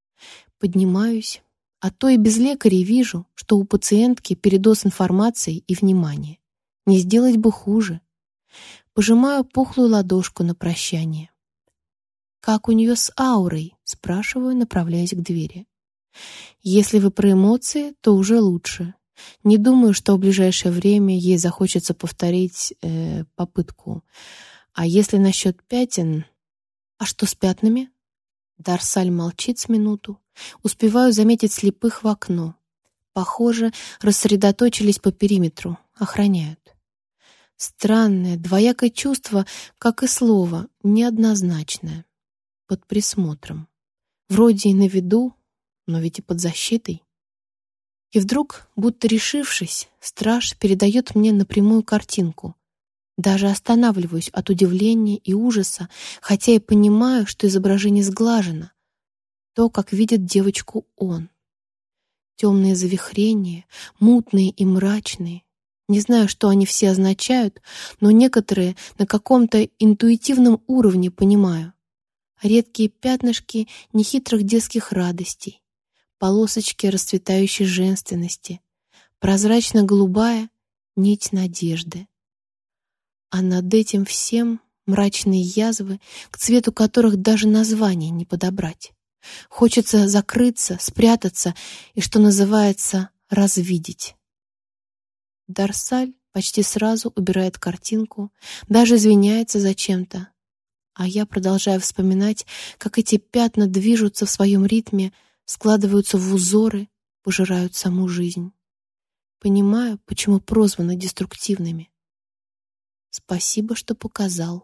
Поднимаюсь, а то и без лекаря вижу, что у пациентки передоз информации и внимания. Не сделать бы хуже. Пожимаю пухлую ладошку на прощание. «Как у нее с аурой?» — спрашиваю, направляясь к двери. «Если вы про эмоции, то уже лучше. Не думаю, что в ближайшее время ей захочется повторить попытку. А если насчет пятен...» «А что с пятнами?» Дарсаль молчит с минуту. Успеваю заметить слепых в окно. Похоже, рассредоточились по периметру, охраняют. Странное, двоякое чувство, как и слово, неоднозначное. Под присмотром. Вроде и на виду, но ведь и под защитой. И вдруг, будто решившись, страж передает мне напрямую картинку. Даже останавливаюсь от удивления и ужаса, хотя и понимаю, что изображение сглажено. То, как видит девочку он. Темные завихрения, мутные и мрачные. Не знаю, что они все означают, но некоторые на каком-то интуитивном уровне понимаю. Редкие пятнышки нехитрых детских радостей, полосочки расцветающей женственности, прозрачно-голубая нить надежды. А над этим всем мрачные язвы, к цвету которых даже название не подобрать. Хочется закрыться, спрятаться и, что называется, развидеть. Дарсаль почти сразу убирает картинку, даже извиняется зачем-то. А я продолжаю вспоминать, как эти пятна движутся в своем ритме, складываются в узоры, пожирают саму жизнь. Понимаю, почему прозваны деструктивными. Спасибо, что показал.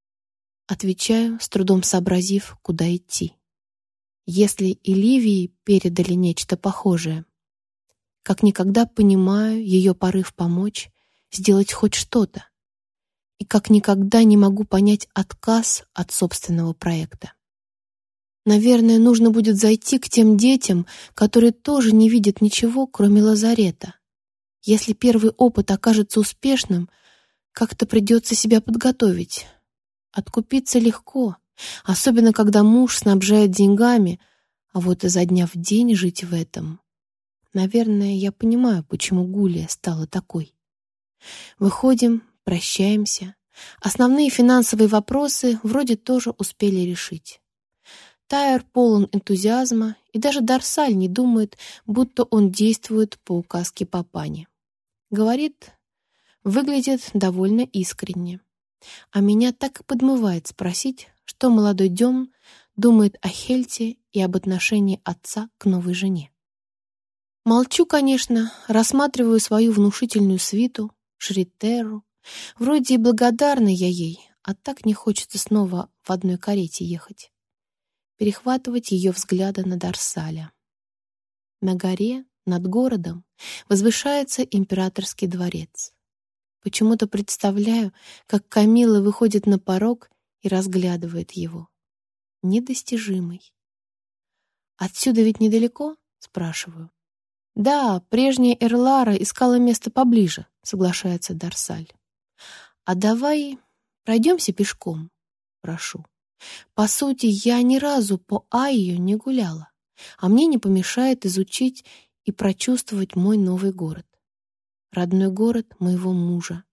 Отвечаю, с трудом сообразив, куда идти. Если и Ливии передали нечто похожее, как никогда понимаю ее порыв помочь, сделать хоть что-то. И как никогда не могу понять отказ от собственного проекта. Наверное, нужно будет зайти к тем детям, которые тоже не видят ничего, кроме лазарета. Если первый опыт окажется успешным, как-то придется себя подготовить. Откупиться легко, особенно когда муж снабжает деньгами, а вот изо дня в день жить в этом. Наверное, я понимаю, почему Гулия стала такой. Выходим, прощаемся. Основные финансовые вопросы вроде тоже успели решить. Тайер полон энтузиазма, и даже Дарсаль не думает, будто он действует по указке Папани. Говорит, выглядит довольно искренне. А меня так и подмывает спросить, что молодой Дем думает о Хельте и об отношении отца к новой жене. Молчу, конечно, рассматриваю свою внушительную свиту, Шритерру. Вроде и благодарна я ей, а так не хочется снова в одной карете ехать. Перехватывать ее взгляды на Дарсаля. На горе, над городом, возвышается императорский дворец. Почему-то представляю, как Камилла выходит на порог и разглядывает его. Недостижимый. «Отсюда ведь недалеко?» — спрашиваю. «Да, прежняя Эрлара искала место поближе», — соглашается Дарсаль. «А давай пройдемся пешком», — прошу. «По сути, я ни разу по Айю не гуляла, а мне не помешает изучить и прочувствовать мой новый город. Родной город моего мужа.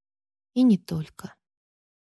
И не только».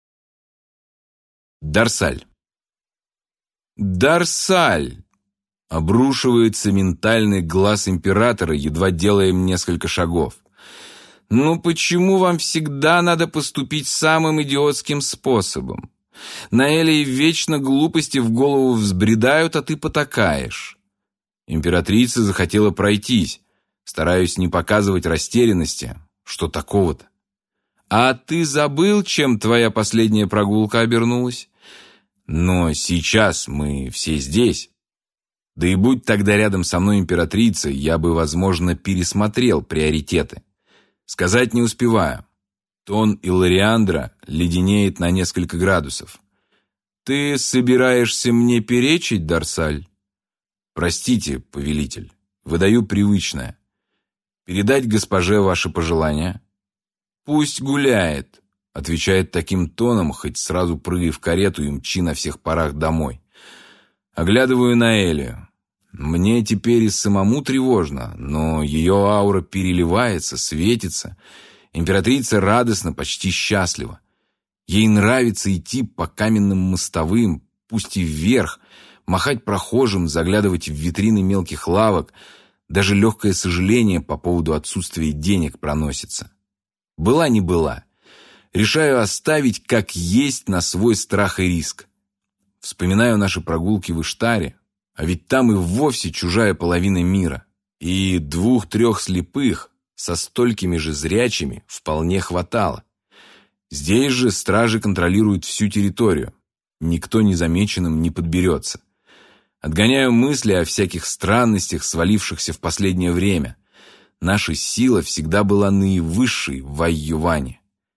Дарсаль. Дарсаль! Обрушивается ментальный глаз императора, едва делаем несколько шагов. Ну почему вам всегда надо поступить самым идиотским способом? Наэлии вечно глупости в голову взбредают, а ты потакаешь. Императрица захотела пройтись. Стараюсь не показывать растерянности. Что такого-то? А ты забыл, чем твоя последняя прогулка обернулась? Но сейчас мы все здесь. Да и будь тогда рядом со мной императрица, я бы, возможно, пересмотрел приоритеты. Сказать не успеваю. Тон Иллариандра леденеет на несколько градусов. «Ты собираешься мне перечить, Дарсаль?» «Простите, повелитель, выдаю привычное. Передать госпоже ваши пожелания?» «Пусть гуляет», — отвечает таким тоном, хоть сразу прыгай в карету и мчи на всех парах домой. Оглядываю на Элию. Мне теперь и самому тревожно, но ее аура переливается, светится. Императрица радостна, почти счастлива. Ей нравится идти по каменным мостовым, пусть и вверх, махать прохожим, заглядывать в витрины мелких лавок. Даже легкое сожаление по поводу отсутствия денег проносится. Была не была. Решаю оставить как есть на свой страх и риск. Вспоминаю наши прогулки в Иштаре, а ведь там и вовсе чужая половина мира. И 2-3 слепых со столькими же зрячими вполне хватало. Здесь же стражи контролируют всю территорию. Никто незамеченным не подберется. Отгоняю мысли о всяких странностях, свалившихся в последнее время. Наша сила всегда была наивысшей в Ай-Юване.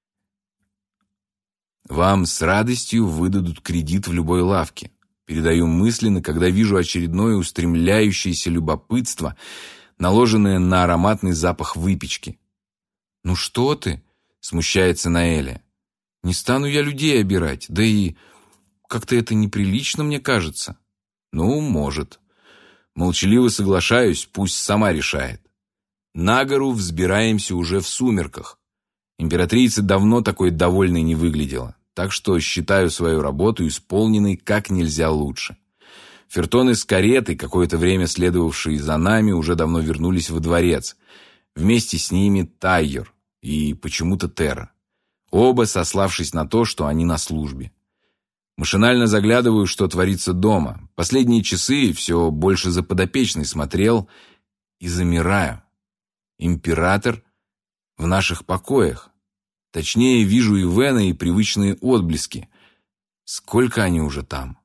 Вам с радостью выдадут кредит в любой лавке. Передаю мысленно, когда вижу очередное устремляющееся любопытство, наложенное на ароматный запах выпечки. «Ну что ты?» — смущается Наэля. «Не стану я людей обирать, да и как-то это неприлично, мне кажется». «Ну, может». Молчаливо соглашаюсь, пусть сама решает. На гору взбираемся уже в сумерках. Императрица давно такой довольной не выглядела, так что считаю свою работу исполненной как нельзя лучше. Фертоны с каретой, какое-то время следовавшие за нами, уже давно вернулись во дворец. Вместе с ними Тайер и почему-то Терра. Оба сославшись на то, что они на службе. Машинально заглядываю, что творится дома. Последние часы все больше за подопечной смотрел и замираю. Император в наших покоях. Точнее, вижу Ивена и привычные отблески. Сколько они уже там?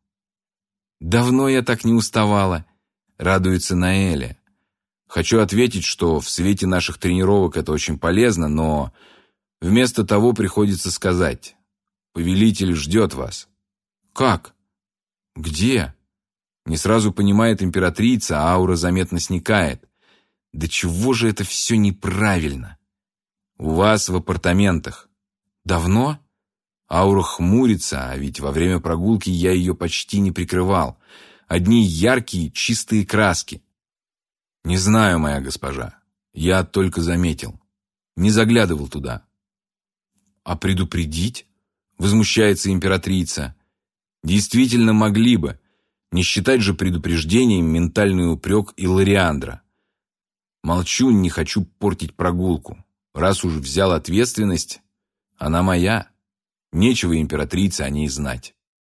Давно я так не уставала, радуется Наэля. Хочу ответить, что в свете наших тренировок это очень полезно, но вместо того приходится сказать: повелитель ждет вас. Как? Где? Не сразу понимает императрица, а аура заметно сникает. Да чего же это все неправильно? У вас в апартаментах. Давно? Аура хмурится, а ведь во время прогулки я ее почти не прикрывал. Одни яркие, чистые краски. Не знаю, моя госпожа. Я только заметил. Не заглядывал туда. А предупредить? Возмущается императрица. Действительно могли бы. Не считать же предупреждением ментальный упрек Иллариандра. Молчу, не хочу портить прогулку. Раз уж взял ответственность, она моя. Нечего императрице о ней знать.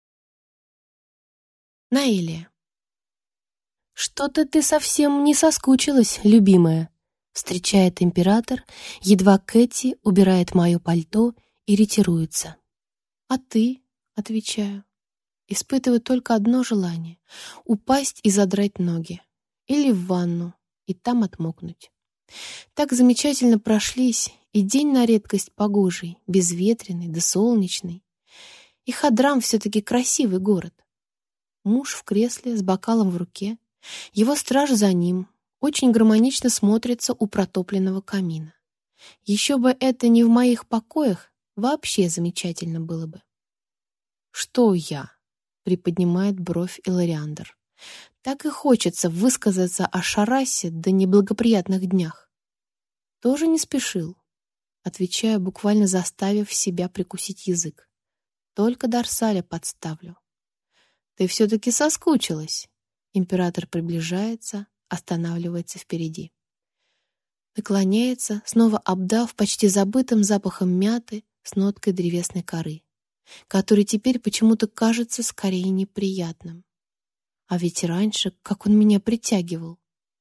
Наэлия. «Что-то ты совсем не соскучилась, любимая», — встречает император, едва Кэти убирает мое пальто и ретируется. «А ты?» — отвечаю. Испытываю только одно желание — упасть и задрать ноги. Или в ванну, и там отмокнуть. Так замечательно прошлись, и день на редкость погожий, безветренный да солнечный. И Хадрам все-таки красивый город. Муж в кресле с бокалом в руке, его страж за ним, очень гармонично смотрится у протопленного камина. Еще бы это не в моих покоях, вообще замечательно было бы. «Что я?» — приподнимает бровь Иллариандр. Так и хочется высказаться о Шарасе да неблагоприятных днях. Тоже не спешил, отвечаю, буквально заставив себя прикусить язык. Только Дарсаля подставлю. Ты все-таки соскучилась. Император приближается, останавливается впереди. Наклоняется, снова обдав почти забытым запахом мяты с ноткой древесной коры, который теперь почему-то кажется скорее неприятным. А ведь раньше, как он меня притягивал.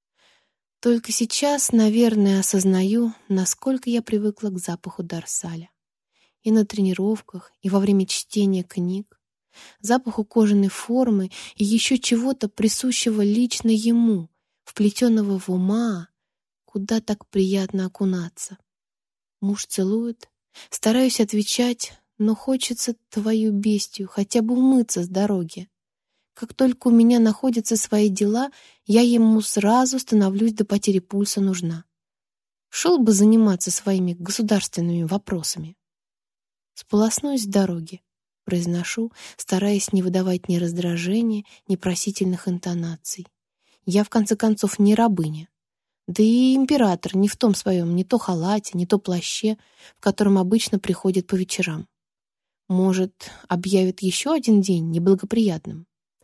Только сейчас, наверное, осознаю, насколько я привыкла к запаху Дарсаля. И на тренировках, и во время чтения книг. Запаху кожаной формы и еще чего-то присущего лично ему, вплетенного в ума, куда так приятно окунаться. Муж целует, стараюсь отвечать, но хочется твою бестию хотя бы умыться с дороги. Как только у меня находятся свои дела, я ему сразу становлюсь до потери пульса нужна. Шел бы заниматься своими государственными вопросами. Сполоснусь с дороги, произношу, стараясь не выдавать ни раздражения, ни просительных интонаций. Я, в конце концов, не рабыня. Да и император не в том своем, не то халате, не то плаще, в котором обычно приходит по вечерам. Может, объявит еще один день неблагоприятным?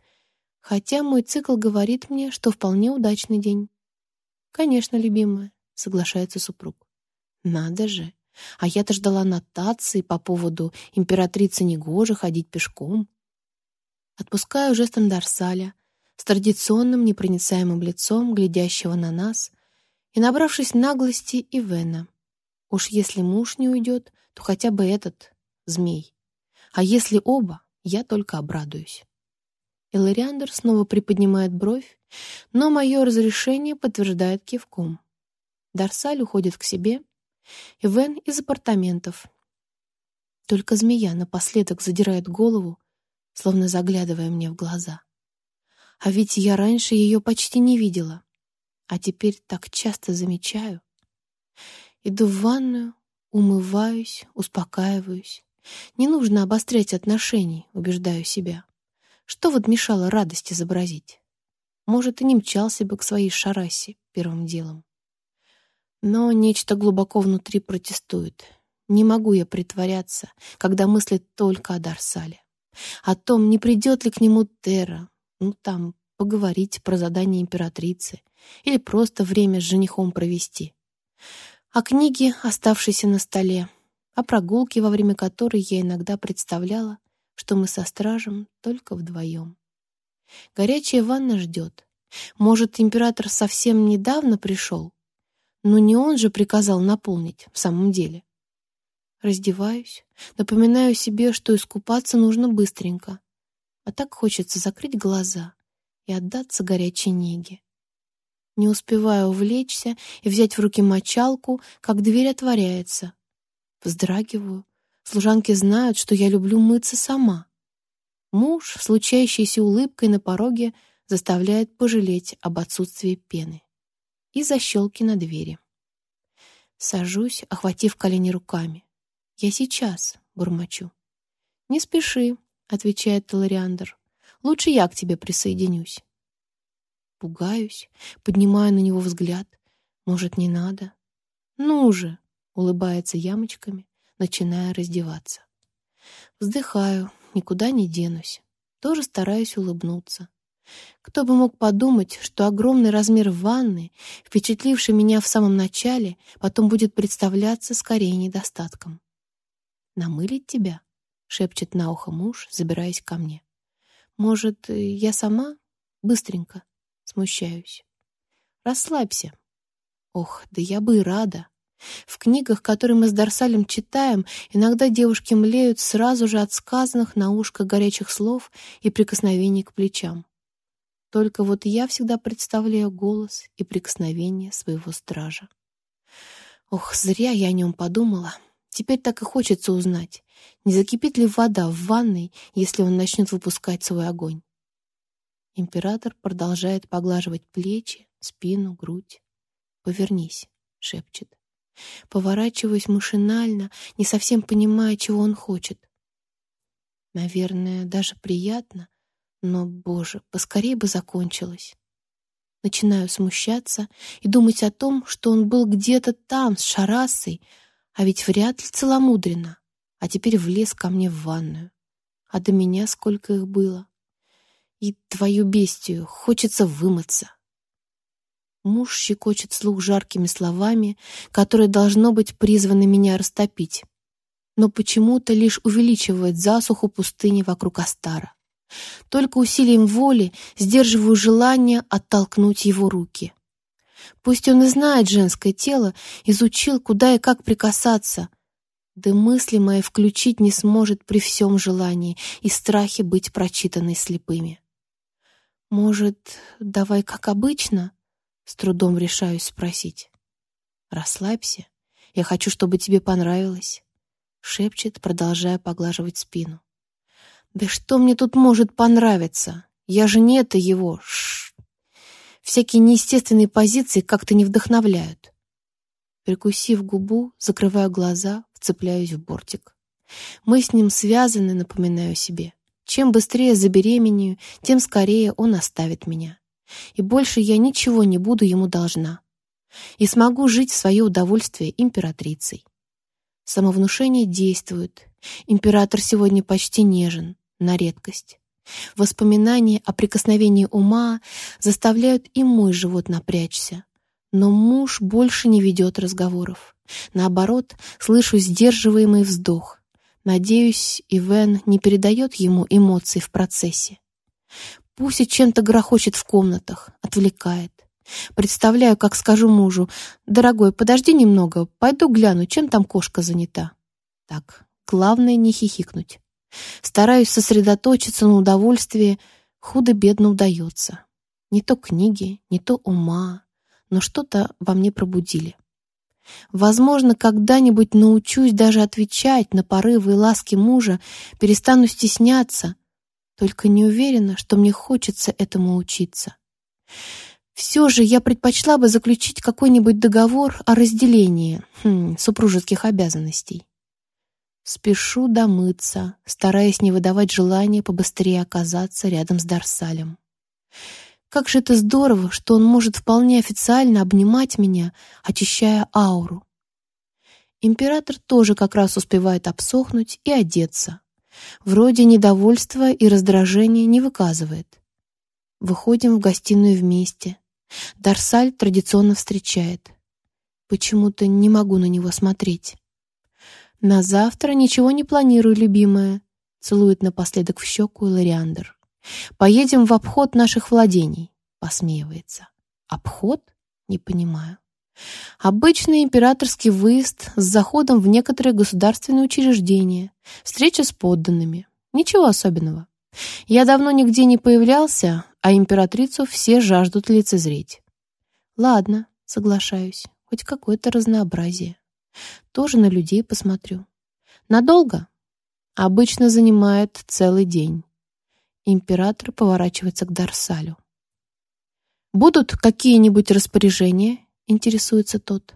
Хотя мой цикл говорит мне, что вполне удачный день. «Конечно, любимая», — соглашается супруг. «Надо же! А я-то ждала нотации по поводу императрицы негоже ходить пешком». Отпускаю жестом Дарсаля, с традиционным непроницаемым лицом, глядящего на нас, и, набравшись наглости, Ивена. Уж если муж не уйдет, то хотя бы этот, змей. А если оба, я только обрадуюсь. Элариандр снова приподнимает бровь, но мое разрешение подтверждает кивком. Дарсаль уходит к себе, Ивен из апартаментов. Только змея напоследок задирает голову, словно заглядывая мне в глаза. А ведь я раньше ее почти не видела, а теперь так часто замечаю. Иду в ванную, умываюсь, успокаиваюсь. Не нужно обострять отношений, убеждаю себя. Что вот мешало радость изобразить? Может, и не мчался бы к своей шарасе первым делом. Но нечто глубоко внутри протестует. Не могу я притворяться, когда мыслит только о Дарсале. О том, не придет ли к нему Терра, поговорить про задание императрицы или просто время с женихом провести. О книге, оставшейся на столе, о прогулке, во время которой я иногда представляла, что мы со стражем только вдвоем. Горячая ванна ждет. Может, император совсем недавно пришел? Но не он же приказал наполнить в самом деле. Раздеваюсь, напоминаю себе, что искупаться нужно быстренько. А так хочется закрыть глаза и отдаться горячей неге. Не успеваю увлечься и взять в руки мочалку, как дверь отворяется. Вздрагиваю. Служанки знают, что я люблю мыться сама. Муж, случающейся улыбкой на пороге, заставляет пожалеть об отсутствии пены. И защелки на двери. Сажусь, охватив колени руками. «Я сейчас», — бормочу. «Не спеши», — отвечает Элариандр. «Лучше я к тебе присоединюсь». Пугаюсь, поднимаю на него взгляд. Может, не надо? «Ну же», — улыбается ямочками, начиная раздеваться. Вздыхаю, никуда не денусь. Тоже стараюсь улыбнуться. Кто бы мог подумать, что огромный размер ванны, впечатливший меня в самом начале, потом будет представляться скорее недостатком. «Намылить тебя?» — шепчет на ухо муж, забираясь ко мне. «Может, я сама? Быстренько?» — смущаюсь. «Расслабься». Ох, да я бы и рада. В книгах, которые мы с Дарсалем читаем, иногда девушки млеют сразу же от сказанных на ушко горячих слов и прикосновений к плечам. Только вот я всегда представляю голос и прикосновение своего стража. Ох, зря я о нем подумала. Теперь так и хочется узнать, не закипит ли вода в ванной, если он начнет выпускать свой огонь. Император продолжает поглаживать плечи, спину, грудь. «Повернись», — шепчет. Поворачиваюсь машинально, не совсем понимая, чего он хочет. Наверное, даже приятно, но, боже, поскорее бы закончилось. Начинаю смущаться и думать о том, что он был где-то там, с шарасой, а ведь вряд ли целомудренно, а теперь влез ко мне в ванную. А до меня сколько их было. И твою бестию хочется вымыться. Муж щекочет слух жаркими словами, которые, должно быть, призваны меня растопить, но почему-то лишь увеличивает засуху пустыни вокруг Астара. Только усилием воли сдерживаю желание оттолкнуть его руки. Пусть он и знает женское тело, изучил, куда и как прикасаться, да мысли мои включить не сможет при всем желании и страхе быть прочитанной слепыми. «Может, давай как обычно?» — с трудом решаюсь спросить. «Расслабься, я хочу, чтобы тебе понравилось», — шепчет, продолжая поглаживать спину. «Да что мне тут может понравиться? Я же не это его. Всякие неестественные позиции как-то не вдохновляют». Прикусив губу, закрываю глаза, вцепляюсь в бортик. Мы с ним связаны, напоминаю себе. Чем быстрее забеременею, тем скорее он оставит меня. И больше я ничего не буду ему должна. И смогу жить в свое удовольствие императрицей. Самовнушение действует. Император сегодня почти нежен, на редкость. Воспоминания о прикосновении ума заставляют и мой живот напрячься. Но муж больше не ведет разговоров. Наоборот, слышу сдерживаемый вздох. Надеюсь, Ивен не передает ему эмоций в процессе. Пусть чем-то грохочет в комнатах, отвлекает. Представляю, как скажу мужу: «Дорогой, подожди немного, пойду гляну, чем там кошка занята». Так, главное не хихикнуть. Стараюсь сосредоточиться на удовольствии, худо-бедно удается. Не то книги, не то ума, но что-то во мне пробудили. Возможно, когда-нибудь научусь даже отвечать на порывы и ласки мужа, перестану стесняться, только не уверена, что мне хочется этому учиться. Все же я предпочла бы заключить какой-нибудь договор о разделении супружеских обязанностей. Спешу домыться, стараясь не выдавать желания побыстрее оказаться рядом с Дарсалем. Как же это здорово, что он может вполне официально обнимать меня, очищая ауру. Император тоже как раз успевает обсохнуть и одеться. Вроде недовольства и раздражения не выказывает. Выходим в гостиную вместе. Дарсаль традиционно встречает. Почему-то не могу на него смотреть. «На завтра ничего не планирую, любимая», — целует напоследок в щеку Лориандр. «Поедем в обход наших владений», — посмеивается. «Обход? Не понимаю». «Обычный императорский выезд с заходом в некоторые государственные учреждения, встреча с подданными. Ничего особенного. Я давно нигде не появлялся, а императрицу все жаждут лицезреть». «Ладно, соглашаюсь, хоть какое-то разнообразие. Тоже на людей посмотрю». «Надолго?» «Обычно занимает целый день». Император поворачивается к Дарсалю. «Будут какие-нибудь распоряжения?» — интересуется тот.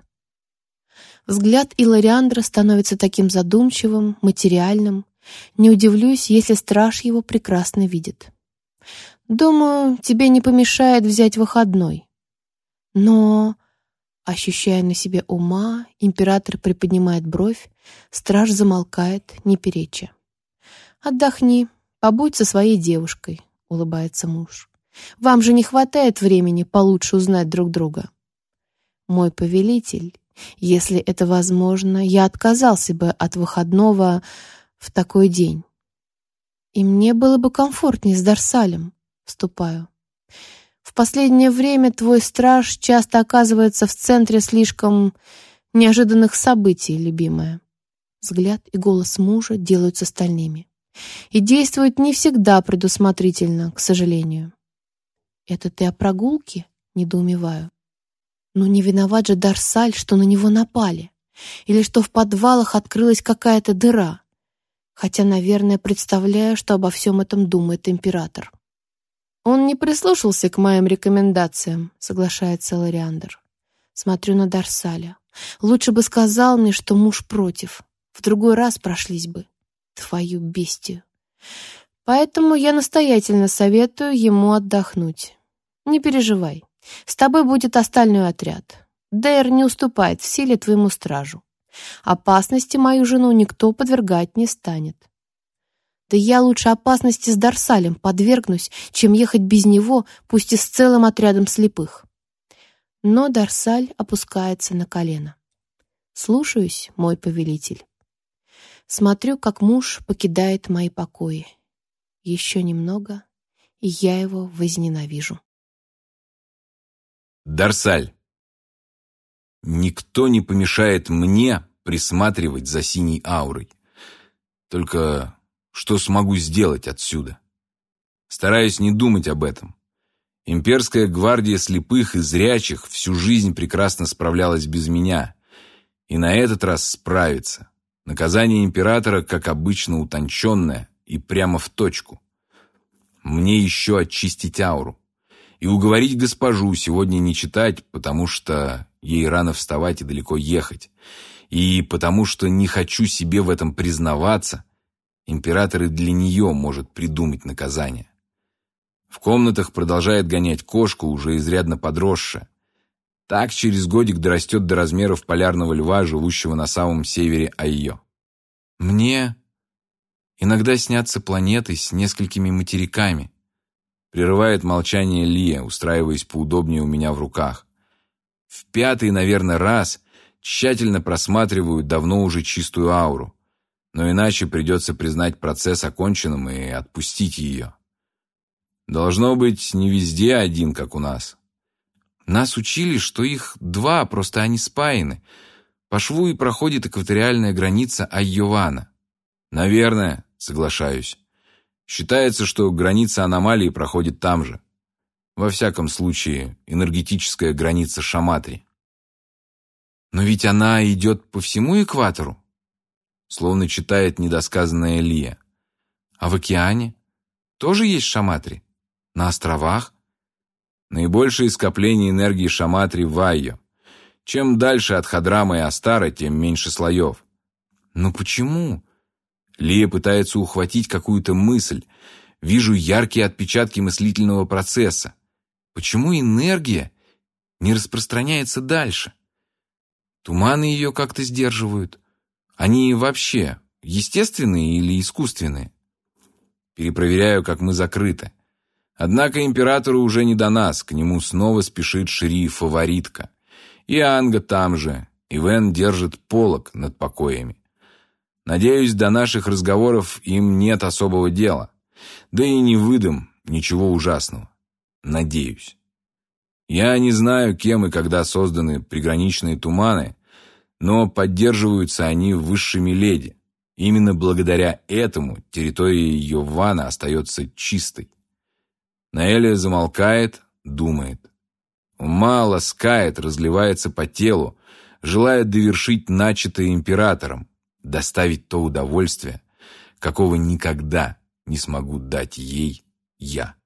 Взгляд Илариандра становится таким задумчивым, материальным. Не удивлюсь, если страж его прекрасно видит. «Думаю, тебе не помешает взять выходной». «Но...» Ощущая на себе ума, император приподнимает бровь, страж замолкает, не переча. «Отдохни, побудь со своей девушкой», — улыбается муж. «Вам же не хватает времени получше узнать друг друга». «Мой повелитель, если это возможно, я отказался бы от выходного в такой день». «И мне было бы комфортнее с Дарсалем», — вступаю. «В последнее время твой страж часто оказывается в центре слишком неожиданных событий, любимая». Взгляд и голос мужа делаются стальными. «И действует не всегда предусмотрительно, к сожалению». «Это ты о прогулке?» — недоумеваю. «Ну не виноват же Дарсаль, что на него напали. Или что в подвалах открылась какая-то дыра. Хотя, наверное, представляю, что обо всем этом думает император». «Он не прислушался к моим рекомендациям», — соглашается Лориандр. Смотрю на Дарсаля. Лучше бы сказал мне, что муж против. В другой раз прошлись бы. Твою бестию. Поэтому я настоятельно советую ему отдохнуть. Не переживай. С тобой будет остальной отряд. Дейр не уступает в силе твоему стражу. Опасности мою жену никто подвергать не станет». Да я лучше опасности с Дарсалем подвергнусь, чем ехать без него, пусть и с целым отрядом слепых. Но Дарсаль опускается на колено. Слушаюсь, мой повелитель. Смотрю, как муж покидает мои покои. Еще немного, и я его возненавижу. Дарсаль. Никто не помешает мне присматривать за синей аурой. Только что смогу сделать отсюда? Стараюсь не думать об этом. Имперская гвардия слепых и зрячих всю жизнь прекрасно справлялась без меня. И на этот раз справится. Наказание императора, как обычно, утонченное и прямо в точку. Мне еще очистить ауру. И уговорить госпожу сегодня не читать, потому что ей рано вставать и далеко ехать. И потому что не хочу себе в этом признаваться, император и для нее может придумать наказание. В комнатах продолжает гонять кошку, уже изрядно подросшая. Так через годик дорастет до размеров полярного льва, живущего на самом севере Айо. Мне иногда снятся планеты с несколькими материками. Прерывает молчание Лия, устраиваясь поудобнее у меня в руках. В 5-й, наверное, раз тщательно просматриваю давно уже чистую ауру. Но иначе придется признать процесс оконченным и отпустить ее. Должно быть, не везде один, как у нас. Нас учили, что их 2, просто они спаяны. По шву и проходит экваториальная граница Айована. Наверное, соглашаюсь. Считается, что граница аномалии проходит там же. Во всяком случае, энергетическая граница Шаматри. Но ведь она идет по всему экватору? Словно читает недосказанная Лия. А в океане? Тоже есть Шаматри? На островах? Наибольшее скопление энергии Шаматри в Айо. Чем дальше от Хадрама и Астара, тем меньше слоев. Но почему? Лия пытается ухватить какую-то мысль. Вижу яркие отпечатки мыслительного процесса. Почему энергия не распространяется дальше? Туманы ее как-то сдерживают. Они вообще естественные или искусственные? Перепроверяю, как мы закрыты. Однако императору уже не до нас. К нему снова спешит Шри-фаворитка. И Анга там же. Ивен держит полог над покоями. Надеюсь, до наших разговоров им нет особого дела. Да и не выдам ничего ужасного. Надеюсь. Я не знаю, кем и когда созданы приграничные туманы, но поддерживаются они высшими леди. Именно благодаря этому территория Йована остается чистой. Наэля замолкает, думает. Ума ласкает, разливается по телу, желает довершить начатое императором, доставить то удовольствие, какого никогда не смогу дать ей я.